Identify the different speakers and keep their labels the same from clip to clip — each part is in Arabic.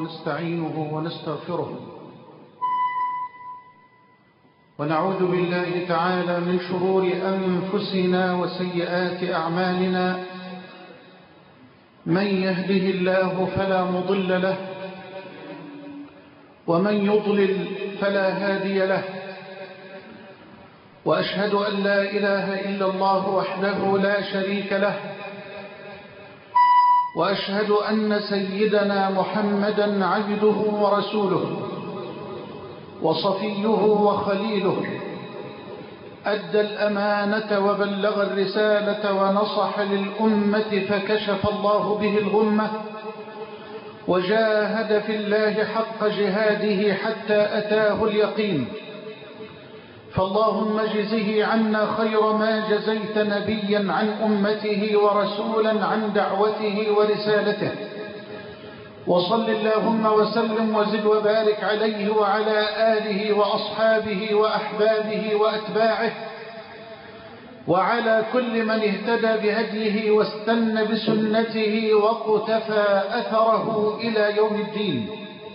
Speaker 1: ونستعينه ونستغفره، ونعوذ بالله تعالى من شرور أنفسنا وسيئات أعمالنا. من يهده الله فلا مضل له، ومن يضلل فلا هادي له. وأشهد أن لا إله إلا الله وحده لا شريك له، وأشهد أن سيدنا محمدا عبده ورسوله وصفيه وخليله، أدى الأمانة وبلغ الرسالة ونصح للأمة فكشف الله به الغمة، وجاهد في الله حق جهاده حتى أتاه اليقين. فاللهم اجزه عنا خير ما جزيت نبيا عن أمته ورسولا عن دعوته ورسالته. وصل اللهم وسلم وزد وبارك عليه وعلى آله وأصحابه وأحبابه وأتباعه، وعلى كل من اهتدى بهديه واستنى بسنته وقتفى أثره إلى يوم الدين.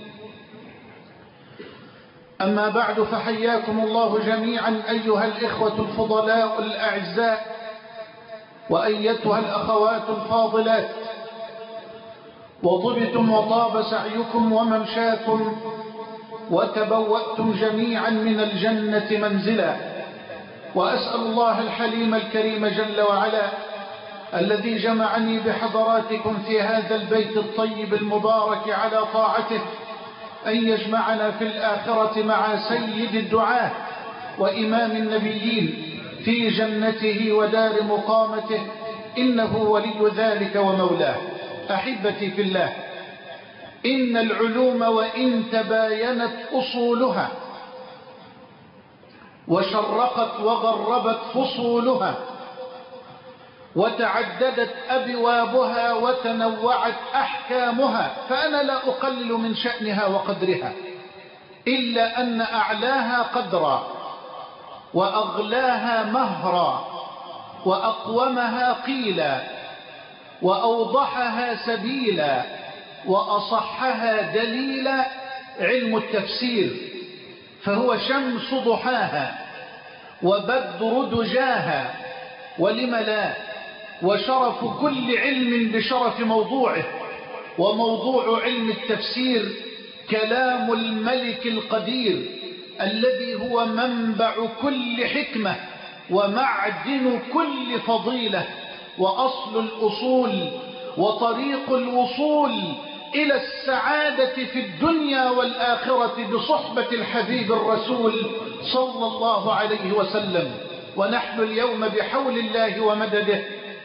Speaker 1: أما بعد، فحياكم الله جميعا أيها الإخوة الفضلاء الأعزاء، وأيتها الأخوات الفاضلات، وطبتم وطاب سعيكم وممشاكم، وتبوأتم جميعا من الجنة منزلا. وأسأل الله الحليم الكريم جل وعلا الذي جمعني بحضراتكم في هذا البيت الطيب المبارك على طاعته أن يجمعنا في الآخرة مع سيد الدعاة وإمام النبيين في جنته ودار مقامته، إنه ولي ذلك ومولاه. أحبتي في الله، إن العلوم وإن تباينت أصولها وشرقت وغربت فصولها وتعددت أبوابها وتنوعت أحكامها، فأنا لا أقلل من شأنها وقدرها، إلا أن أعلاها قدرا وأغلاها مهرا وأقومها قيلا وأوضحها سبيلا وأصحها دليلا علم التفسير، فهو شمس ضحاها وبدر دجاها، ولم لا، وشرف كل علم بشرف موضوعه. وموضوع علم التفسير كلام الملك القدير الذي هو منبع كل حكمة ومعدن كل فضيلة وأصل الأصول وطريق الوصول إلى السعادة في الدنيا والآخرة بصحبة الحبيب الرسول صلى الله عليه وسلم. ونحن اليوم بحول الله ومدده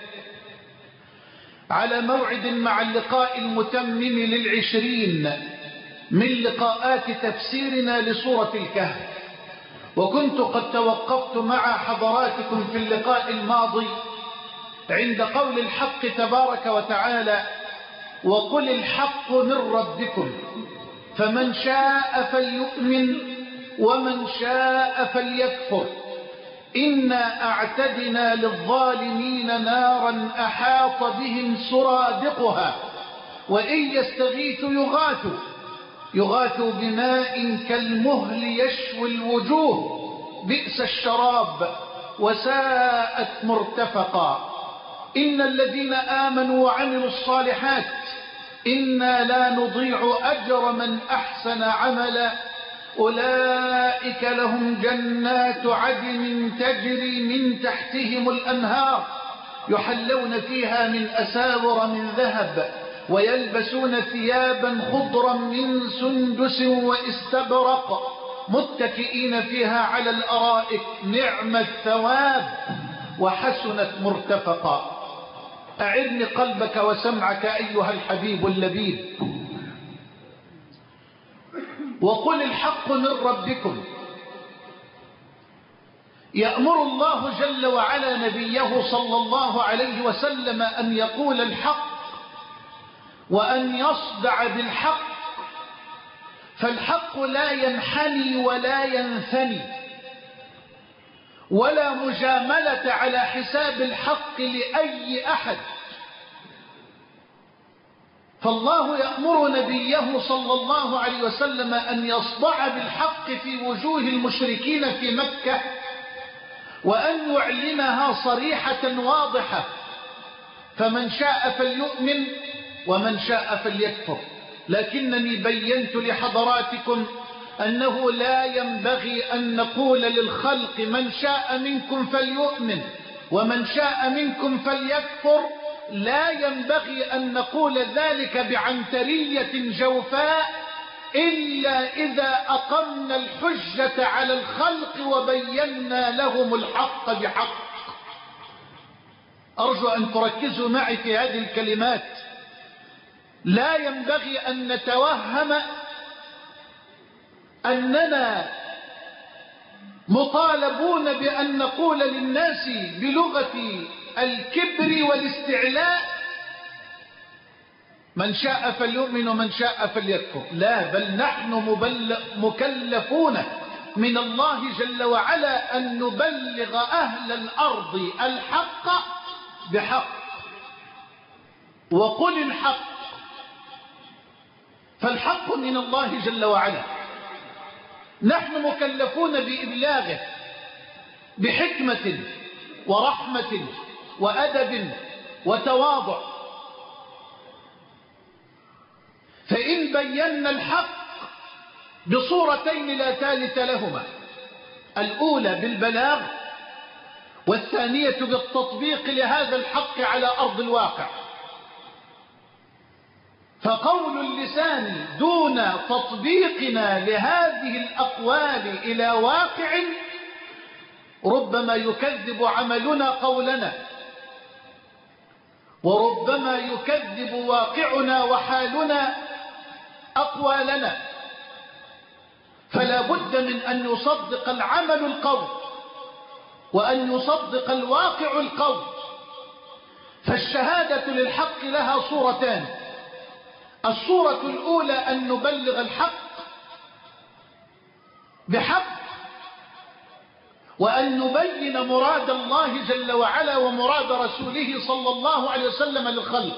Speaker 1: على موعد مع اللقاء المتمم لل20 من لقاءات تفسيرنا لسورة الكهف. وكنت قد توقفت مع حضراتكم في اللقاء الماضي عند قول الحق تبارك وتعالى: وقل الحق من ربكم فمن شاء فليؤمن ومن شاء فليكفر إنا أعتدنا للظالمين نارا أحاط بهم سرادقها وإن يستغيثوا يغاثوا بماء كالمهل يشوي الوجوه بئس الشراب وساءت مرتفقا إن الذين آمنوا وعملوا الصالحات إنا لا نضيع أجر من أحسن عملا أولئك لهم جنات عدن تجري من تحتهم الأنهار يحلون فيها من أساور من ذهب ويلبسون ثيابا خضرا من سندس واستبرق متكئين فيها على الأرائك نعم الثواب وحسنت مرتفقا. أعرني قلبك وسمعك أيها الحبيب اللبيب. وقل الحق من ربكم، يأمر الله جل وعلا نبيه صلى الله عليه وسلم أن يقول الحق وأن يصدع بالحق، فالحق لا ينحني ولا ينثني، ولا مجاملة على حساب الحق لأي أحد، فالله يأمر نبيه صلى الله عليه وسلم أن يصدع بالحق في وجوه المشركين في مكة، وأن يعلنها صريحة واضحة، فمن شاء فليؤمن ومن شاء فليكفر. لكنني بينت لحضراتكم أنه لا ينبغي أن نقول للخلق من شاء منكم فليؤمن ومن شاء منكم فليكفر. لا ينبغي أن نقول ذلك بعنترية جوفاء إلا إذا أقمنا الحجة على الخلق وبينا لهم الحق بحق. أرجو أن تركزوا معي في هذه الكلمات. لا ينبغي أن نتوهم أننا مطالبون بأن نقول للناس بلغة الكبر والاستعلاء من شاء فليؤمن ومن شاء فليكفر. لا، بل نحن مكلفون من الله جل وعلا أن نبلغ أهل الأرض الحق بحق. وقل الحق، فالحق من الله جل وعلا، نحن مكلفون بإبلاغه بحكمة ورحمة وأدب وتواضع. فإن بينا الحق بصورتين لا ثالث لهما، الأولى بالبلاغ والثانية بالتطبيق لهذا الحق على أرض الواقع، فقول اللسان دون تطبيقنا لهذه الأقوال إلى واقع ربما يكذب عملنا قولنا، وربما يكذب واقعنا وحالنا أقوالنا. فلا بد من أن يصدق العمل القول وأن يصدق الواقع القول. فالشهادة للحق لها صورتان: الصورة الأولى أن نبلغ الحق بحق، وأن نبين مراد الله جل وعلا ومراد رسوله صلى الله عليه وسلم للخلق.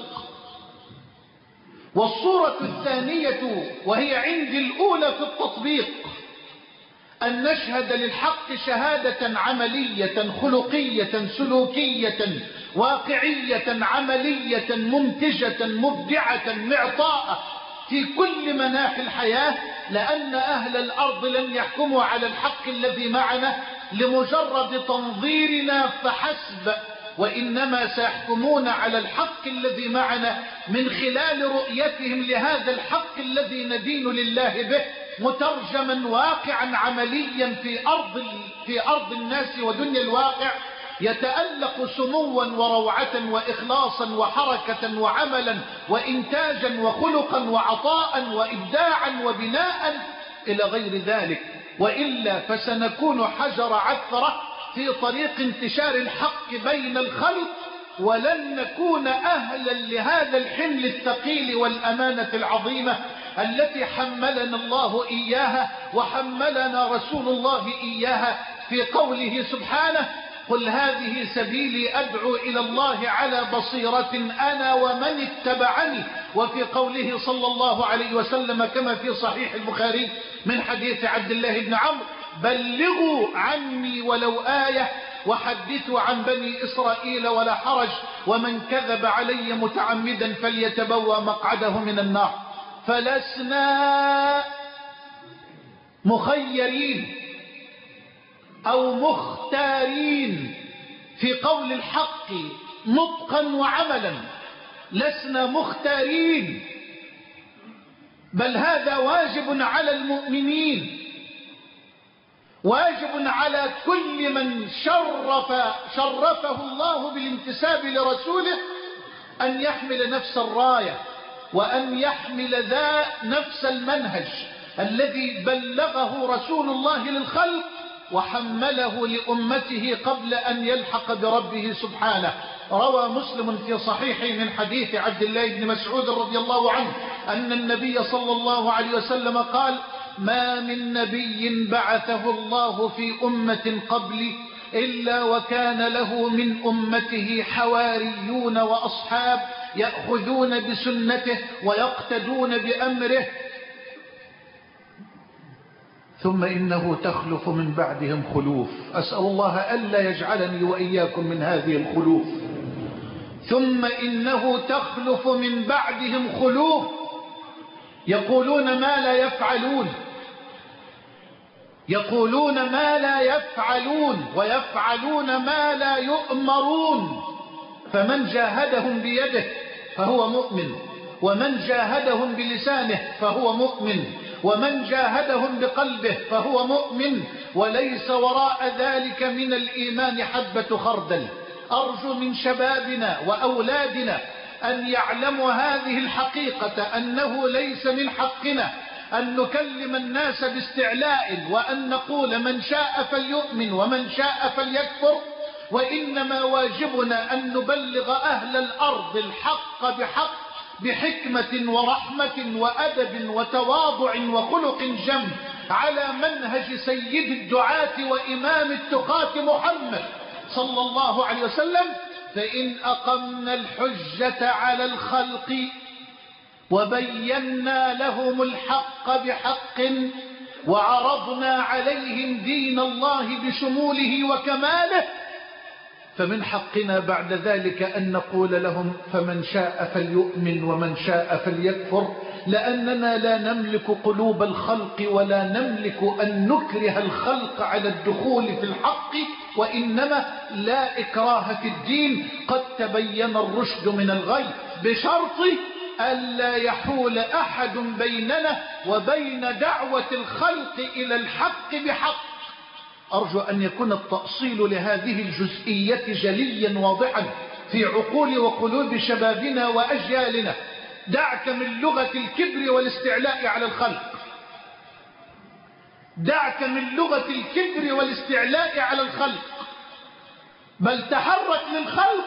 Speaker 1: والصورة الثانية وهي عندي الأولى في التطبيق أن نشهد للحق شهادة عملية خلقية سلوكية واقعية عملية منتجة مبدعة معطاءة في كل مناحي الحياة، لأن أهل الأرض لن يحكموا على الحق الذي معنا لمجرد تنظيرنا فحسب، وإنما سيحكمون على الحق الذي معنا من خلال رؤيتهم لهذا الحق الذي ندين لله به مترجما واقعا عمليا في أرض الناس ودنيا الواقع، يتألق سموا وروعة وإخلاصا وحركة وعملا وإنتاجا وخلقا وعطاء وإبداعا وبناء إلى غير ذلك. وإلا فسنكون حجر عثرة في طريق انتشار الحق بين الخلق، ولن نكون أهلا لهذا الحمل الثقيل والأمانة العظيمة التي حملنا الله إياها وحملنا رسول الله إياها في قوله سبحانه: قل هذه سبيلي أدعو إلى الله على بصيرة أنا ومن اتبعني. وفي قوله صلى الله عليه وسلم كما في صحيح البخاري من حديث عبد الله بن عمرو: بلغوا عني ولو آية وحدثوا عن بني إسرائيل ولا حرج، ومن كذب علي متعمدا فليتبوأ مقعده من النار. فلسنا مخيرين أو مختارين في قول الحق نطقا وعملا، لسنا مختارين، بل هذا واجب على المؤمنين، واجب على كل من شرفه الله بالانتساب لرسوله أن يحمل نفس الراية وأن يحمل ذا نفس المنهج الذي بلغه رسول الله للخلق وحمله لأمته قبل أن يلحق بربه سبحانه. روى مسلم في صحيحه من حديث عبد الله بن مسعود رضي الله عنه أن النبي صلى الله عليه وسلم قال: ما من نبي بعثه الله في أمة قبلي إلا وكان له من أمته حواريون وأصحاب يأخذون بسنته ويقتدون بأمره. ثم إنه تخلف من بعدهم خلوف، أسأل الله ألا يجعلني وإياكم من هذه الخلوف. ثم إنه تخلف من بعدهم خلوف يقولون ما لا يفعلون، يقولون ما لا يفعلون ويفعلون ما لا يؤمرون. فمن جاهدهم بيده فهو مؤمن، ومن جاهدهم بلسانه فهو مؤمن، ومن جاهدهم بقلبه فهو مؤمن، وليس وراء ذلك من الإيمان حبة خردل. أرجو من شبابنا وأولادنا أن يعلموا هذه الحقيقة، أنه ليس من حقنا أن نكلم الناس باستعلاء وأن نقول من شاء فليؤمن ومن شاء فليكفر، وإنما واجبنا أن نبلغ أهل الأرض الحق بحق، بحكمة ورحمة وأدب وتواضع وخلق جم، على منهج سيد الدعاة وإمام التقاة محمد صلى الله عليه وسلم. فإن أقمنا الحجة على الخلق وبينا لهم الحق بحق وعرضنا عليهم دين الله بشموله وكماله، فمن حقنا بعد ذلك أن نقول لهم فمن شاء فليؤمن ومن شاء فليكفر، لأننا لا نملك قلوب الخلق ولا نملك أن نكره الخلق على الدخول في الحق، وإنما لا إكراه في الدين، قد تبين الرشد من الغي، بشرط ألا يحول أحد بيننا وبين دعوة الخلق إلى الحق بحق. أرجو أن يكون التأصيل لهذه الجزئية جليا واضحا في عقول وقلوب شبابنا وأجيالنا. دعك من لغة الكبر والاستعلاء على الخلق، دعك من لغة الكبر والاستعلاء على الخلق، بل تحرك للخلق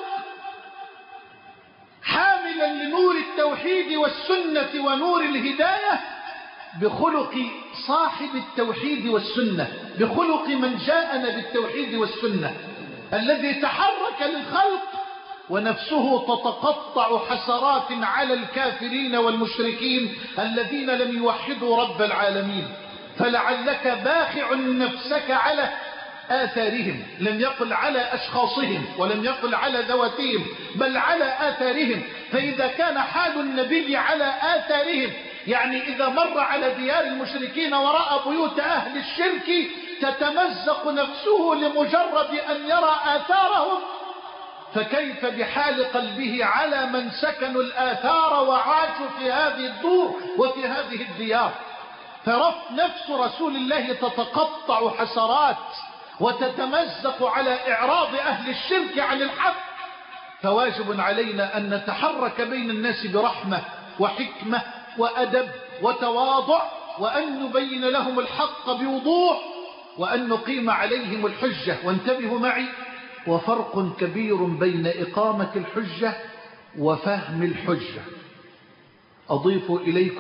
Speaker 1: حاملا لنور التوحيد والسنة ونور الهداية بخلق صاحب التوحيد والسنة، بخلق من جاءنا بالتوحيد والسنة، الذي تحرك للخلق ونفسه تتقطع حسرات على الكافرين والمشركين الذين لم يوحدوا رب العالمين. فلعلك باخع نفسك على آثارهم، لم يقل على أشخاصهم ولم يقل على ذواتهم، بل على آثارهم. فإذا كان حال النبي على آثارهم، يعني إذا مر على ديار المشركين ورأى بيوت أهل الشرك تتمزق نفسه لمجرد أن يرى آثارهم، فكيف بحال قلبه على من سكنوا الآثار وعاشوا في هذه الدور وفي هذه الديار. نفس رسول الله تتقطع حسرات وتتمزق على إعراض أهل الشرك عن الحق. فواجب علينا أن نتحرك بين الناس برحمة وحكمة وأدب وتواضع، وأن نبين لهم الحق بوضوح، وأن نقيم عليهم الحجة. وانتبهوا معي، وفرق كبير بين إقامة الحجة وفهم الحجة. أضيف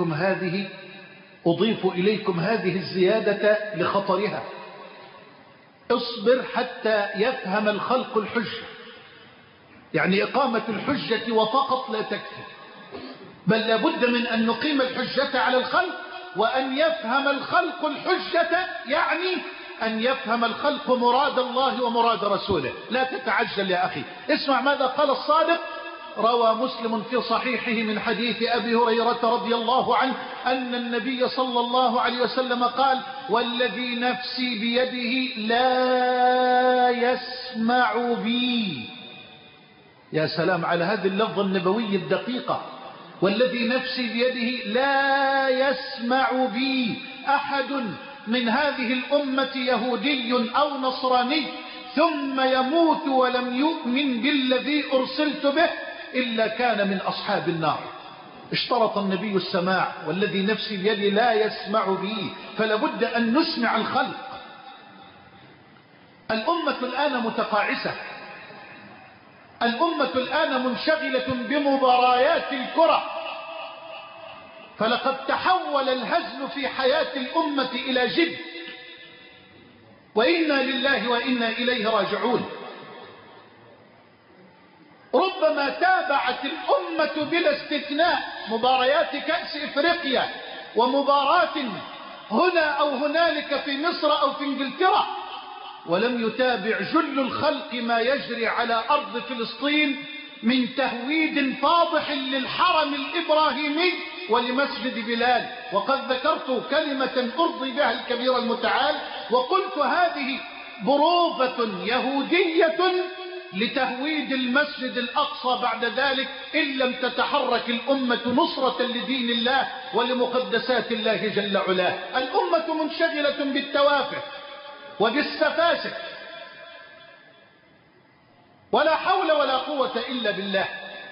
Speaker 1: إليكم هذه الزيادة لخطرها. اصبر حتى يفهم الخلق الحجة، يعني إقامة الحجة وفقط لا تكفي، بل لابد من أن نقيم الحجة على الخلق، وأن يفهم الخلق الحجة، يعني أن يفهم الخلق مراد الله ومراد رسوله. لا تتعجل يا أخي، اسمع ماذا قال الصادق. روى مسلم في صحيحه من حديث أبي هريرة رضي الله عنه أن النبي صلى الله عليه وسلم قال: والذي نفسي بيده لا يسمع بي. يا سلام على هذه اللفظة النبوية الدقيقة. والذي نفسي بيده لا يسمع بي أحد من هذه الأمة يهودي أو نصراني ثم يموت ولم يؤمن بالذي أرسلت به إلا كان من أصحاب النار. اشترط النبي السماع، والذي نفسي بيده لا يسمع بي، فلابد أن نسمع الخلق. الأمة الآن متقاعسة، الأمة الآن منشغلة بمباريات الكرة، فلقد تحول الهزل في حياة الأمة إلى جد. وإنا لله وإنا إليه راجعون. ربما تابعت الأمة بلا استثناء مباريات كأس إفريقيا ومباراة هنا أو هنالك في مصر أو في إنجلترا، ولم يتابع جل الخلق ما يجري على أرض فلسطين من تهويد فاضح للحرم الإبراهيمي ولمسجد بلال. وقد ذكرت كلمة أرضي بها الكبير المتعال وقلت هذه بروفة يهودية لتهويد المسجد الأقصى بعد ذلك إن لم تتحرك الأمة نصرة لدين الله ولمقدسات الله جل علاه. الأمة منشغلة بالتوافه وبالسفاسف، ولا حول ولا قوة إلا بالله.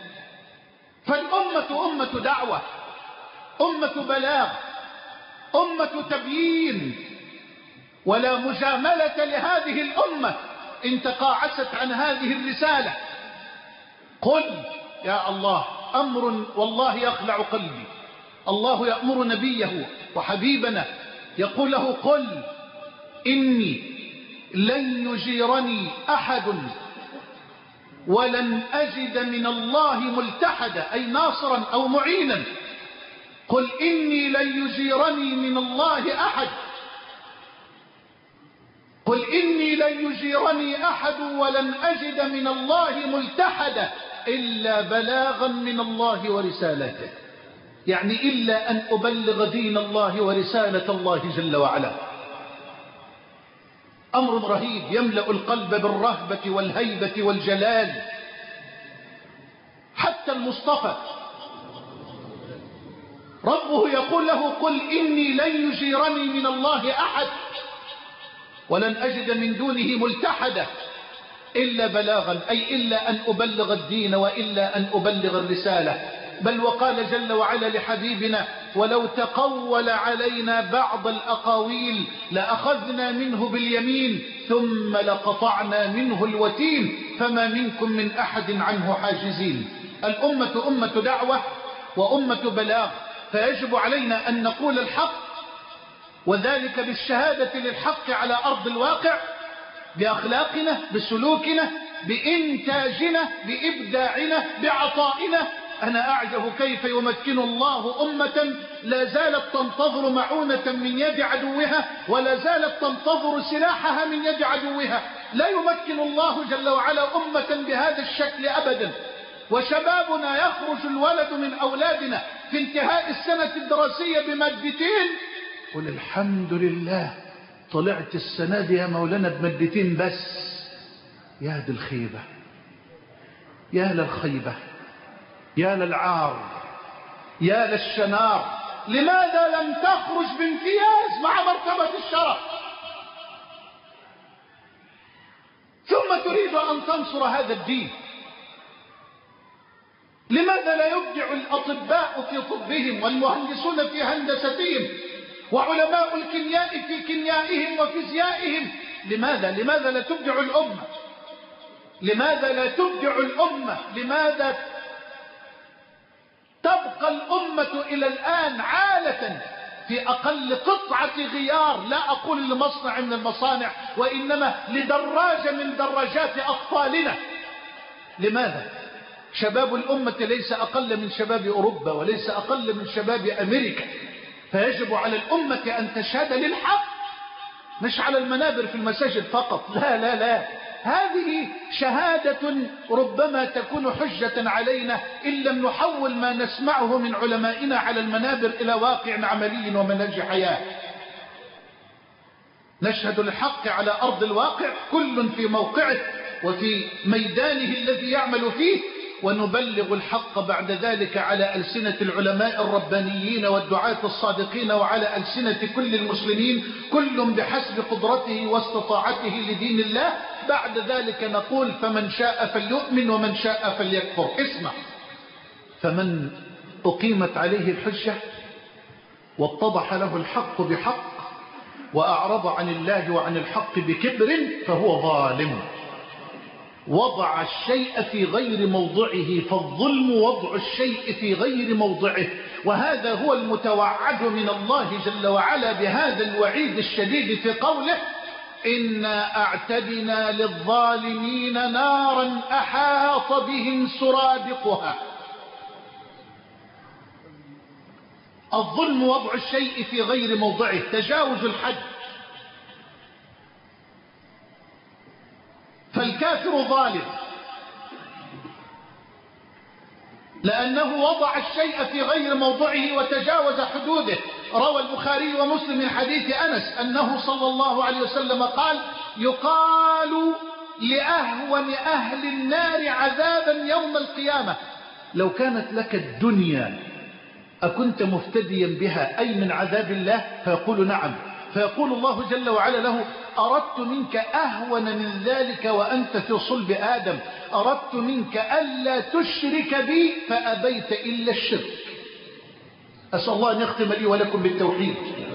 Speaker 1: فالأمة أمة دعوة، أمة بلاغ، أمة تبيين، ولا مجاملة لهذه الأمة إن تقاعست عن هذه الرسالة. قل يا الله، أمر والله يخلع قلبي. الله يأمر نبيه وحبيبنا يقول له: قل إني لن يجيرني أحد ولن أجد من الله ملتحدا، أي ناصرا أو معينا. قل إني لن يجيرني من الله أحد، قل إني لن يجيرني أحد ولن أجد من الله ملتحدا إلا بلاغا من الله ورسالته، يعني إلا أن أبلغ دين الله ورسالة الله جل وعلا. أمر رهيب يملأ القلب بالرهبة والهيبة والجلال. حتى المصطفى ربه يقول له: قل إني لن يجيرني من الله أحد ولن أجد من دونه ملتحدا إلا بلاغا، أي إلا أن أبلغ الدين وإلا أن أبلغ الرسالة. بل وقال جل وعلا لحبيبنا: ولو تقول علينا بعض الأقاويل لأخذنا منه باليمين ثم لقطعنا منه الوتين فما منكم من أحد عنه حاجزين. الأمة أمة دعوة وأمة بلاغ، فيجب علينا أن نقول الحق، وذلك بالشهادة للحق على أرض الواقع، بأخلاقنا، بسلوكنا، بإنتاجنا، بإبداعنا، بعطائنا. أنا أعجب كيف يمكن الله أمة لا زالت تنتظر معونة من يد عدوها ولا زالت تنتظر سلاحها من يد عدوها. لا يمكن الله جل وعلا أمة بهذا الشكل أبدا. وشبابنا يخرج الولد من أولادنا في انتهاء السنة الدراسية بمادتين، قل الحمد لله طلعت السنة دي يا مولانا بمادتين بس. يا دي الخيبة، يا للخيبة، يا للعار، يا للشنار. لماذا لم تخرج بامتياز مع مرتبة الشرف؟ ثم تريد أن تنصر هذا الدين. لماذا لا يبدع الأطباء في طبهم والمهندسون في هندستهم وعلماء الكيمياء في كيميائهم وفيزيائهم؟ لماذا لا تبدع الأمة؟ لماذا لا تبدع الأمة؟ لماذا تبقى الأمة إلى الآن عالة في أقل قطعة غيار؟ لا أقول لمصنع من المصانع، وإنما لدراجة من دراجات أطفالنا. لماذا؟ شباب الأمة ليس أقل من شباب أوروبا وليس أقل من شباب أمريكا. فيجب على الأمة أن تشهد للحق، مش على المنابر في المساجد فقط. لا لا لا، هذه شهادة ربما تكون حجة علينا إن لم نحول ما نسمعه من علمائنا على المنابر إلى واقع عملي ومنهج حياة. نشهد للحق على أرض الواقع، كل في موقعه وفي ميدانه الذي يعمل فيه، ونبلغ الحق بعد ذلك على ألسنة العلماء الربانيين والدعاة الصادقين وعلى ألسنة كل المسلمين، كل بحسب قدرته واستطاعته لدين الله. بعد ذلك نقول: فمن شاء فليؤمن ومن شاء فليكفر. اسمع: فمن أقيمت عليه الحجة واتضح له الحق بحق وأعرض عن الله وعن الحق بكبر فهو ظالم. وضع الشيء في غير موضعه، فالظلم وضع الشيء في غير موضعه. وهذا هو المتوعد من الله جل وعلا بهذا الوعيد الشديد في قوله: إنا أعتدنا للظالمين نارا أحاط بهم سرادقها. الظلم وضع الشيء في غير موضعه، تجاوز الحد. فالكافر ظالم لأنه وضع الشيء في غير موضعه وتجاوز حدوده. روى البخاري ومسلم من حديث أنس أنه صلى الله عليه وسلم قال: يقال لأهون أهل النار عذابا يوم القيامة: لو كانت لك الدنيا أكنت مفتديا بها، أي من عذاب الله؟ فيقول: نعم. فيقول الله جل وعلا له: أردت منك أهون من ذلك وأنت في صلب آدم، أردت منك ألا تشرك بي فأبيت إلا الشرك. أسأل الله أن يختم لي ولكم بالتوحيد.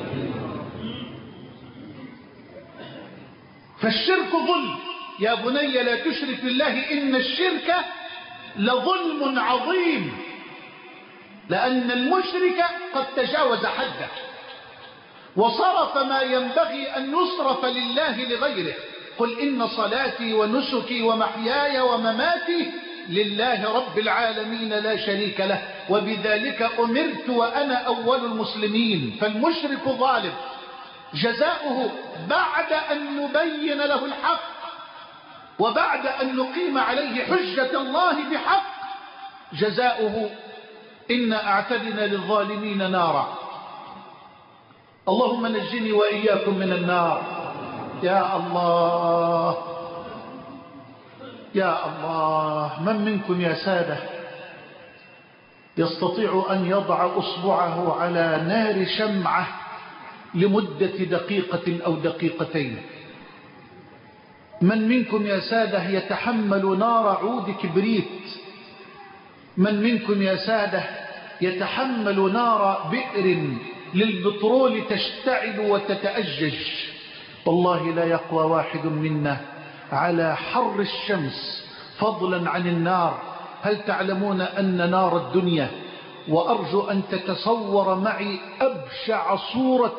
Speaker 1: فالشرك ظلم، يا بني لا تشرك بالله إن الشرك لظلم عظيم، لأن المشرك قد تجاوز حده وصرف ما ينبغي أن يصرف لله لغيره. قل إن صلاتي ونسكي ومحياي ومماتي لله رب العالمين لا شريك له وبذلك أمرت وأنا أول المسلمين. فالمشرك ظالم، جزاؤه بعد أن نبين له الحق وبعد أن نقيم عليه حجة الله بحق، جزاؤه إنا أعتدنا للظالمين نارا. اللهم نجني وإياكم من النار. يا الله يا الله. من منكم يا سادة يستطيع أن يضع أصبعه على نار شمعة لمدة دقيقة أو دقيقتين؟ من منكم يا سادة يتحمل نار عود كبريت؟ من منكم يا سادة يتحمل نار بئر للبترول تشتعل وتتأجج؟ والله لا يقوى واحد منا على حر الشمس فضلا عن النار. هل تعلمون أن نار الدنيا، وأرجو أن تتصور معي أبشع صورة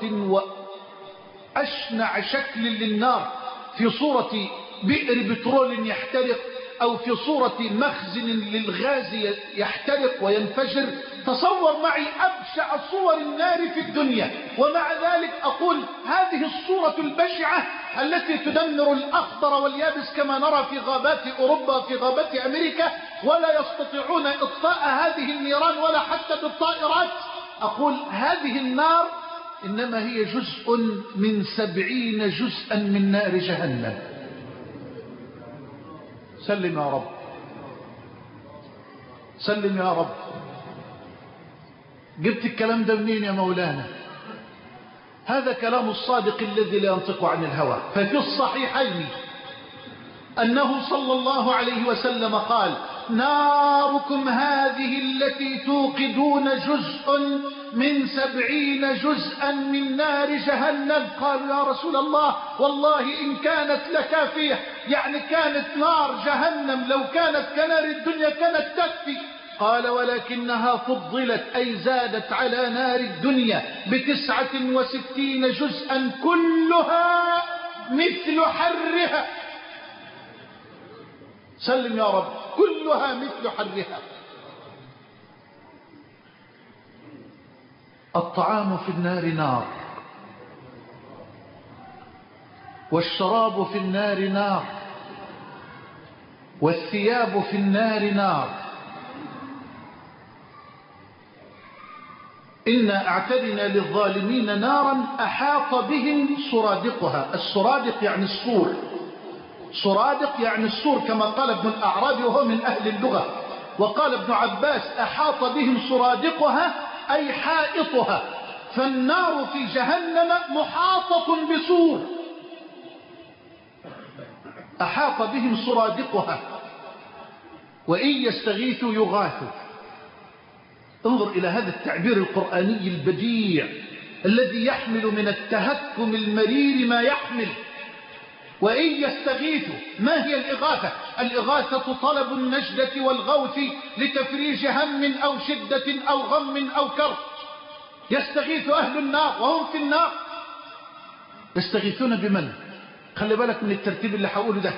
Speaker 1: وأشنع شكل للنار، في صورة بئر بترول يحترق أو في صورة مخزن للغاز يحترق وينفجر. تصور معي أبشع صور النار في الدنيا، ومع ذلك أقول هذه الصورة البشعة التي تدمر الأخضر واليابس كما نرى في غابات أوروبا في غابات أمريكا، ولا يستطيعون إطفاء هذه النيران ولا حتى بالطائرات. أقول هذه النار إنما هي جزء من 70 جزءا من نار جهنم. سلم يا رب، سلم يا رب. جبت الكلام ده منين يا مولانا؟ هذا كلام الصادق الذي لا ينطق عن الهوى. ففي الصحيحين أنه صلى الله عليه وسلم قال: ناركم هذه التي توقدون جزء من 70 جزءا من نار جهنم. قالوا يا رسول الله والله إن كانت لكافية، يعني كانت نار جهنم لو كانت كنار الدنيا كانت تكفي. قال: ولكنها فضلت، أي زادت على نار الدنيا ب69 جزءا كلها مثل حرها. سلم يا رب، كلها مثل حرها. الطعام في النار نار، والشراب في النار نار، والثياب في النار نار. إنا أعتدنا للظالمين نارا أحاط بهم سرادقها. السرادق يعني السور، سرادق يعني السور كما قال ابن الأعرابي وهو من أهل اللغة. وقال ابن عباس: أحاط بهم سرادقها أي حائطها. فالنار في جهنم محاطة بسور، أحاط بهم سرادقها، وإن يستغيثوا يغاثوا. انظر إلى هذا التعبير القرآني البديع الذي يحمل من التهكم المرير ما يحمل. وإن يستغيثوا، ما هي الإغاثة؟ الإغاثة طلب النجدة والغوث لتفريج هم أو شدة أو غم أو كرب. يستغيث أهل النار وهم في النار، يستغيثون بمن؟ خلي بالك من الترتيب اللي هقوله ده.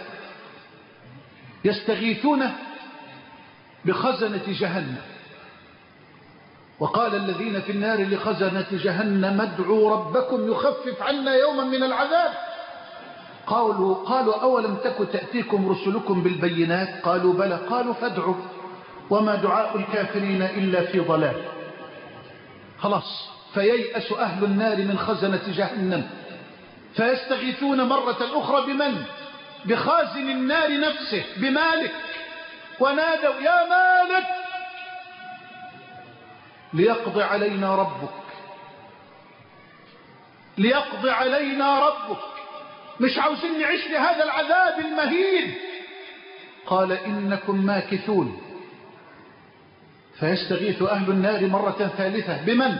Speaker 1: يستغيثون بخزنة جهنم، وقال الذين في النار لخزنة جهنم ادعوا ربكم يخفف عنا يوما من العذاب. قالوا أولم تك تأتيكم رسلكم بالبينات؟ قالوا بلى. قالوا فادعوا وما دعاء الكافرين إلا في ضلال. خلاص، فييأس أهل النار من خزنة جهنم، فيستغيثون مرة أخرى بمن؟ بخازن النار نفسه، بمالك، ونادوا يا مالك ليقضي علينا ربك، ليقضي علينا ربك، مش عاوزين نعيش لهذا العذاب المهين. قال إنكم ماكثون. فيستغيث أهل النار مرة ثالثة بمن؟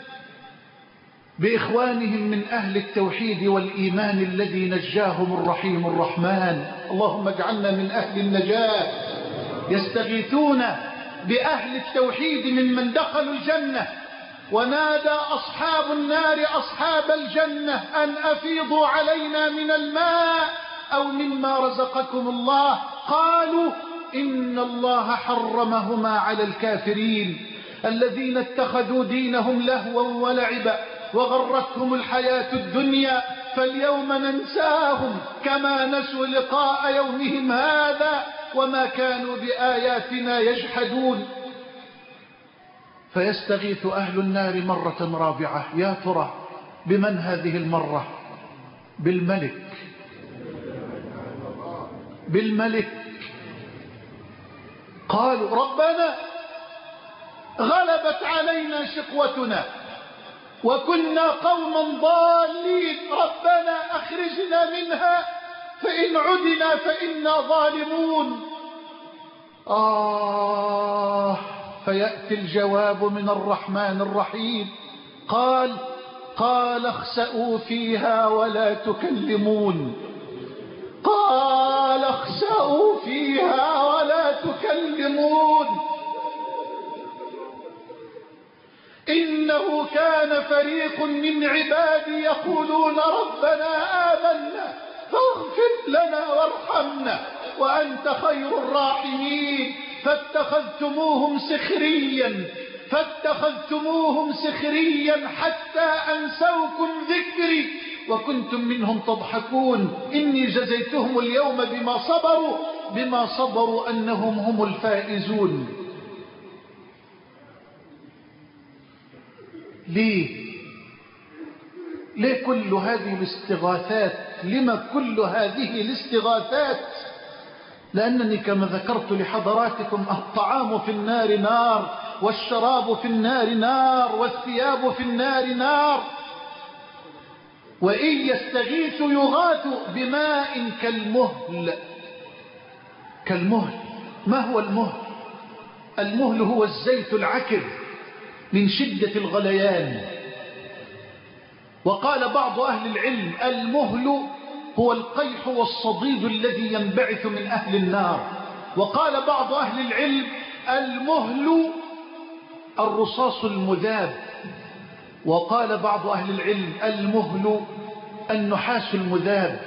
Speaker 1: بإخوانهم من أهل التوحيد والإيمان الذي نجاهم الرحيم الرحمن. اللهم اجعلنا من أهل النجاة. يستغيثون بأهل التوحيد ممن دخلوا الجنة، ونادى أصحاب النار أصحاب الجنة أن أفيضوا علينا من الماء أو مما رزقكم الله. قالوا إن الله حرمهما على الكافرين الذين اتخذوا دينهم لهوا ولعبا وغرتهم الحياة الدنيا فاليوم ننساهم كما نسوا لقاء يومهم هذا وما كانوا بآياتنا يجحدون. فيستغيث أهل النار مرة رابعة. يا ترى بمن هذه المرة؟ بالملك. بالملك. قالوا ربنا غلبت علينا شقوتنا وكنا قوما ضالين، ربنا أخرجنا منها فإن عدنا فإنا ظالمون. فيأتي الجواب من الرحمن الرحيم. قال اخسأوا فيها ولا تكلمون. قال اخسأوا فيها ولا تكلمون. إنه كان فريق من عبادي يقولون ربنا آمنا فاغفر لنا وارحمنا وأنت خير الراحمين فاتخذتموهم سخريا حتى أنسوكم ذكري وكنتم منهم تضحكون. إني جزيتهم اليوم بما صبروا أنهم هم الفائزون. ليه كل هذه الاستغاثات؟ لما كل هذه الاستغاثات؟ لأنني كما ذكرت لحضراتكم الطعام في النار نار، والشراب في النار نار، والثياب في النار نار. وإن يستغيثوا يغاثوا بماء كالمهل. ما هو المهل؟ المهل هو الزيت العكر من شدة الغليان. وقال بعض أهل العلم المهل هو القيح والصديد الذي ينبعث من أهل النار. وقال بعض أهل العلم المهل الرصاص المذاب. وقال بعض أهل العلم المهل النحاس المذاب.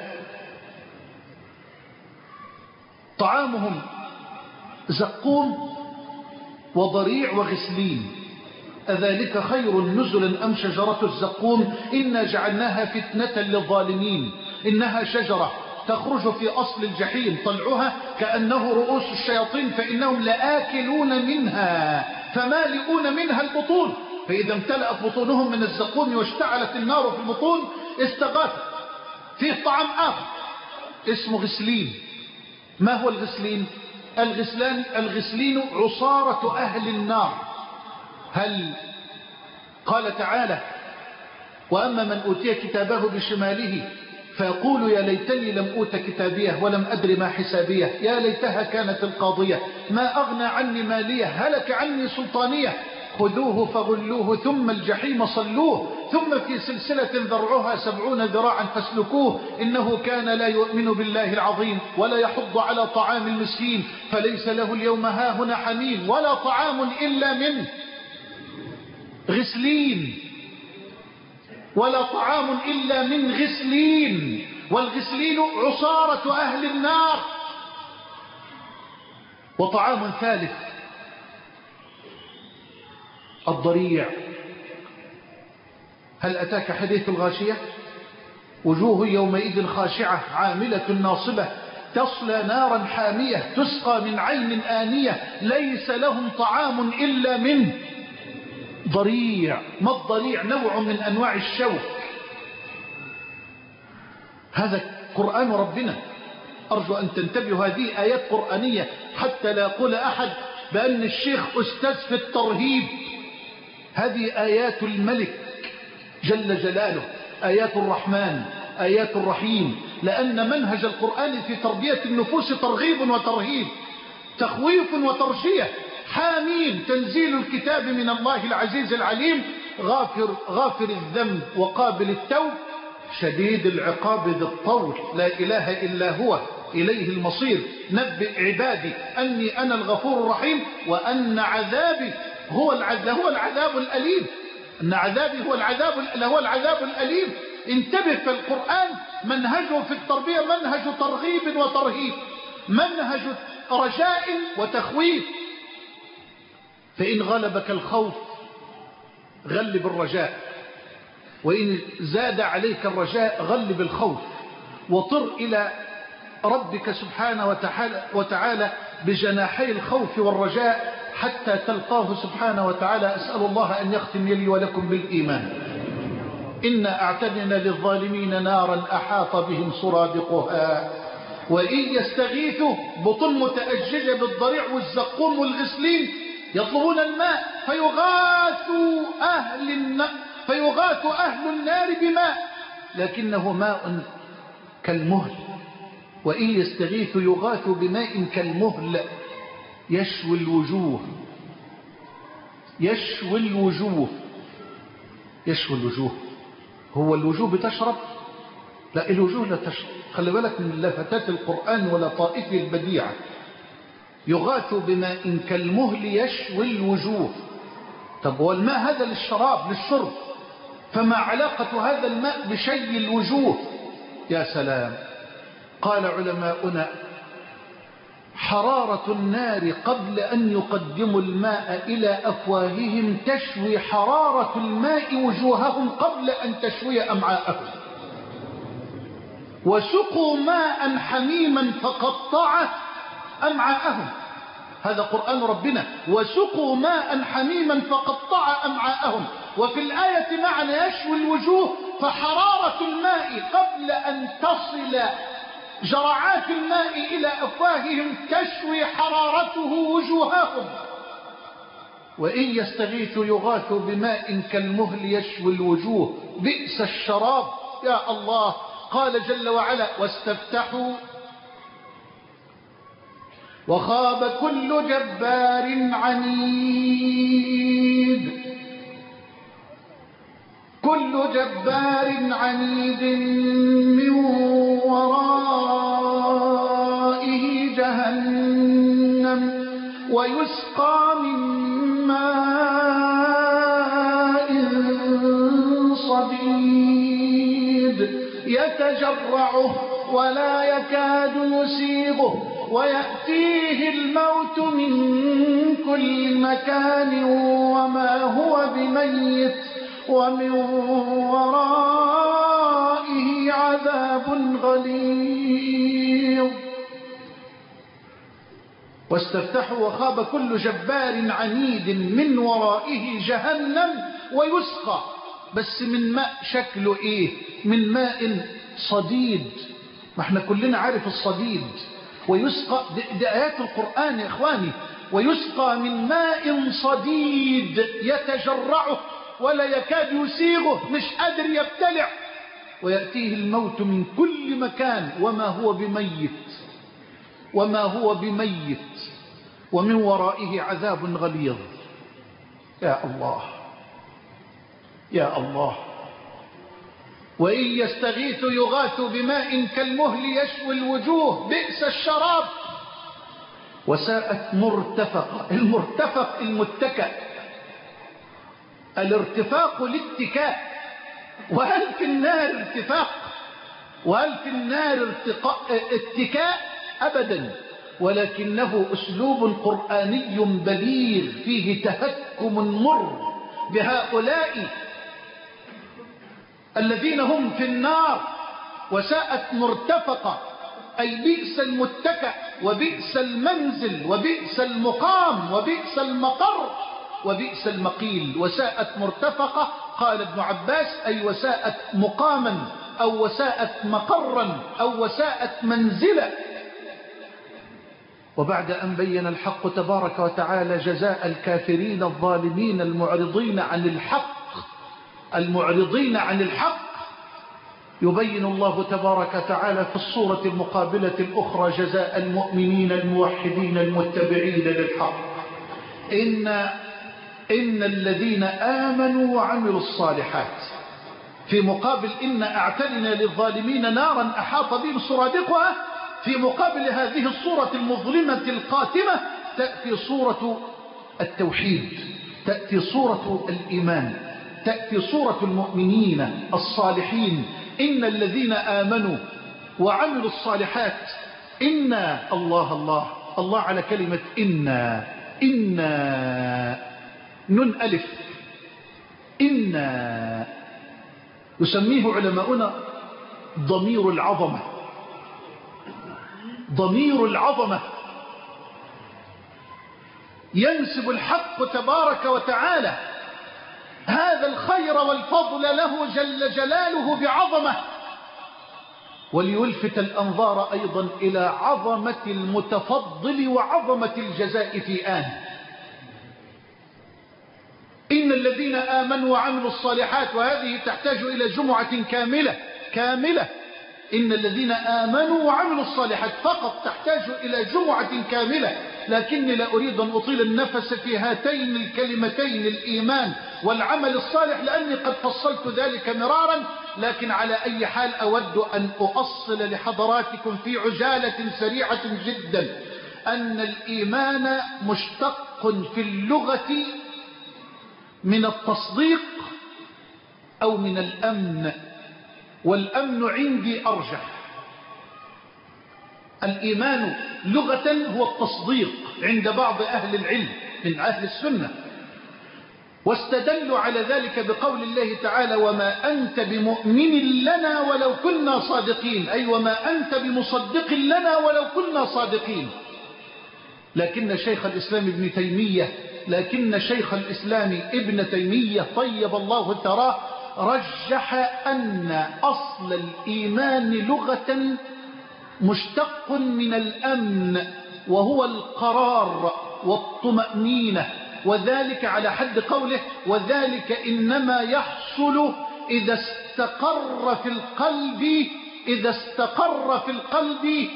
Speaker 1: طعامهم زقوم وضريع وغسلين. أذلك خير نزلا أم شجرة الزقوم إنا جعلناها فتنة للظالمين. إنها شجرة تخرج في أصل الجحيم طلعها كأنه رؤوس الشياطين فإنهم لآكلون منها فمالئون منها البطون. فإذا امتلأت بطونهم من الزقوم واشتعلت النار في البطون استغاثت. فيه طعام آخر اسمه غسلين. ما هو الغسلين؟ الغسلين عصارة أهل النار. هل قال تعالى وأما من أوتي كتابه بشماله فيقول يا ليتني لم أوت كتابيه ولم أدر ما حسابيه يا ليتها كانت القاضية ما أغنى عني ماليه هلك عني سلطانية خذوه فغلوه ثم الجحيم صلوه ثم في سلسلة ذرعها 70 ذراعا فاسلكوه إنه كان لا يؤمن بالله العظيم ولا يحض على طعام المسكين فليس له اليوم هاهنا حميم ولا طعام إلا من غسلين ولا طعام إلا من غسلين والغسلين عصارة أهل النار. وطعام ثالث الضريع. هل أتاك حديث الغاشية؟ وجوه يومئذ خاشعة عاملة ناصبة تصلى نارا حامية تسقى من عين آنية ليس لهم طعام إلا من ضريع. ما الضريع؟ نوع من أنواع الشوك. هذا قرآن ربنا. أرجو أن تنتبهوا، هذه آيات قرآنية حتى لا يقول أحد بأن الشيخ أستاذ في الترهيب. هذه آيات الملك جل جلاله، آيات الرحمن، آيات الرحيم. لأن منهج القرآن في تربية النفوس ترغيب وترهيب، تخويف وترشية. حاميم تنزيل الكتاب من الله العزيز العليم، غافر الذنب وقابل التوب، شديد العقاب ذي الطول، لا إله إلا هو إليه المصير. نبئ عبادي أني أنا الغفور الرحيم وأن عذابي هو العذاب الأليم. أن عذابي هو العذاب الأليم. انتبه، في القرآن منهجه في التربية منهج ترغيب وترهيب، منهج رجاء وتخويف. فإن غلبك الخوف غلب الرجاء، وإن زاد عليك الرجاء غلب الخوف، وطر إلى ربك سبحانه وتعالى بجناحي الخوف والرجاء حتى تلقاه سبحانه وتعالى. أسأل الله أن يختم لي ولكم بالإيمان. إنا أعتدنا للظالمين نارا أحاط بهم سرادقها وإن يستغيثوا، بطن متأججة بالضريع والزقوم والغسلين، يطلبون الماء فيغاث أهل النار بماء لكنه ماء كالمهل. وإن يستغيثوا يغاثوا بماء كالمهل يشوي الوجوه. هو الوجوه بتشرب؟ لا، الوجوه لا تشرب. خلي بالك من لفتات القرآن ولطائفه البديعة. يغاث بماء كالمهل يشوي الوجوه. طب هو الماء هذا للشراب للشرب، فما علاقة هذا الماء بشي الوجوه؟ يا سلام. قال علماؤنا حرارة النار قبل أن يقدموا الماء إلى أفواههم تشوي حرارة الماء وجوههم قبل أن تشوي أمعاءهم. وسقوا ماء حميما فقطع أمعاءهم. هذا قرآن ربنا. وسقوا ماء حميما فقطع أمعاءهم. وفي الآية معنى يشوي الوجوه، فحرارة الماء قبل أن تصل جرعات الماء إلى أفواههم تشوي حرارته وجوههم. وإن يستغيثوا يغاثوا بماء كالمهل يشوي الوجوه بئس الشراب. يا الله. قال جل وعلا واستفتحوا وخاب كل جبار عنيد. كل جبار عنيد من ورائه جهنم ويسقى من ماء صديد يتجرعه ولا يكاد يسيغه ويأتيه الموت من كل مكان وما هو بميت ومن ورائه عذاب غليظ. واستفتحوا وخاب كل جبار عنيد من ورائه جهنم ويسقى. بس من ماء شكله ايه؟ من ماء صديد. ما احنا كلنا عارف الصديد. ويسقى دي آيات القرآن يا إخواني. ويسقى من ماء صديد يتجرعه ولا يكاد يسيغه، مش قادر يبتلع. ويأتيه الموت من كل مكان وما هو بميت ومن ورائه عذاب غليظ. يا الله يا الله. وإن يستغيثوا يغاثوا بماء كالمهل يشوي الوجوه بئس الشراب وساءت مرتفقة. المرتفق المتكأ، الارتفاق الاتكاء. وهل في النار ارتفاق؟ وهل في النار اتكاء؟ أبدا، ولكنه أسلوب قرآني بليغ فيه تهكم مر بهؤلاء الذين هم في النار، وساءت مرتفقة، أي بئس المتكأ وبئس المنزل وبئس المقام وبئس المقر وبئس المقيل. وساءت مرتفقة قال ابن عباس أي وساءت مقاما أو وساءت مقرا أو وساءت منزلا. وبعد أن بين الحق تبارك وتعالى جزاء الكافرين الظالمين المعرضين عن الحق يبين الله تبارك وتعالى في الصورة المقابلة الأخرى جزاء المؤمنين الموحدين المتبعين للحق. إن الذين آمنوا وعملوا الصالحات، في مقابل إن أعتدنا للظالمين نارا أحاط بهم سرادقها، في مقابل هذه الصورة المظلمة القاتمة تأتي صورة التوحيد، تأتي صورة الإيمان، تأتي صورة المؤمنين الصالحين. إن الذين آمنوا وعملوا الصالحات، إنا الله على كلمة إنا نون ألف، إنا يسميه علماؤنا ضمير العظمة. ضمير العظمة ينسب الحق تبارك وتعالى هذا الخير والفضل له جل جلاله بعظمة، وليلفت الأنظار أيضا إلى عظمة المتفضل وعظمة الجزاء في آن. إن الذين آمنوا وعملوا الصالحات، وهذه تحتاج إلى جمعة كاملة. إن الذين آمنوا وعملوا الصالحات فقط تحتاج إلى جمعة كاملة، لكني لا أريد أن أطيل النفس في هاتين الكلمتين الإيمان والعمل الصالح، لأني قد فصلت ذلك مرارا. لكن على أي حال أود أن أؤصل لحضراتكم في عجالة سريعة جدا أن الإيمان مشتق في اللغة من التصديق أو من الأمن، والأمن عندي أرجح. الإيمان لغة هو التصديق عند بعض أهل العلم من أهل السنة، واستدلوا على ذلك بقول الله تعالى وما أنت بمؤمن لنا ولو كنا صادقين، أي وما أنت بمصدق لنا ولو كنا صادقين. لكن شيخ الإسلام ابن تيمية طيب الله ثراه رجح أن أصل الإيمان لغة مشتق من الأمن، وهو القرار والطمأنينة، وذلك على حد قوله وذلك إنما يحصل إذا استقر في القلب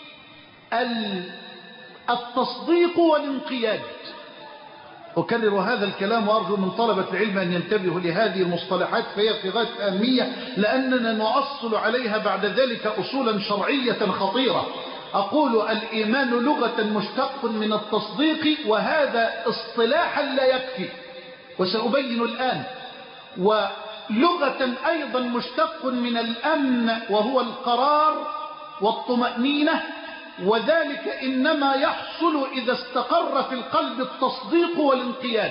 Speaker 1: التصديق والانقياد. أكرر هذا الكلام وأرجو من طلبة العلم أن ينتبهوا لهذه المصطلحات، فهي في غاية الأهمية، لأننا نؤصل عليها بعد ذلك أصولا شرعية خطيرة. أقول الإيمان لغة مشتق من التصديق، وهذا اصطلاحا لا يكفي وسأبين الآن. ولغة أيضا مشتق من الأمن وهو القرار والطمأنينة، وذلك إنما يحصل إذا استقر في القلب التصديق والانقياد،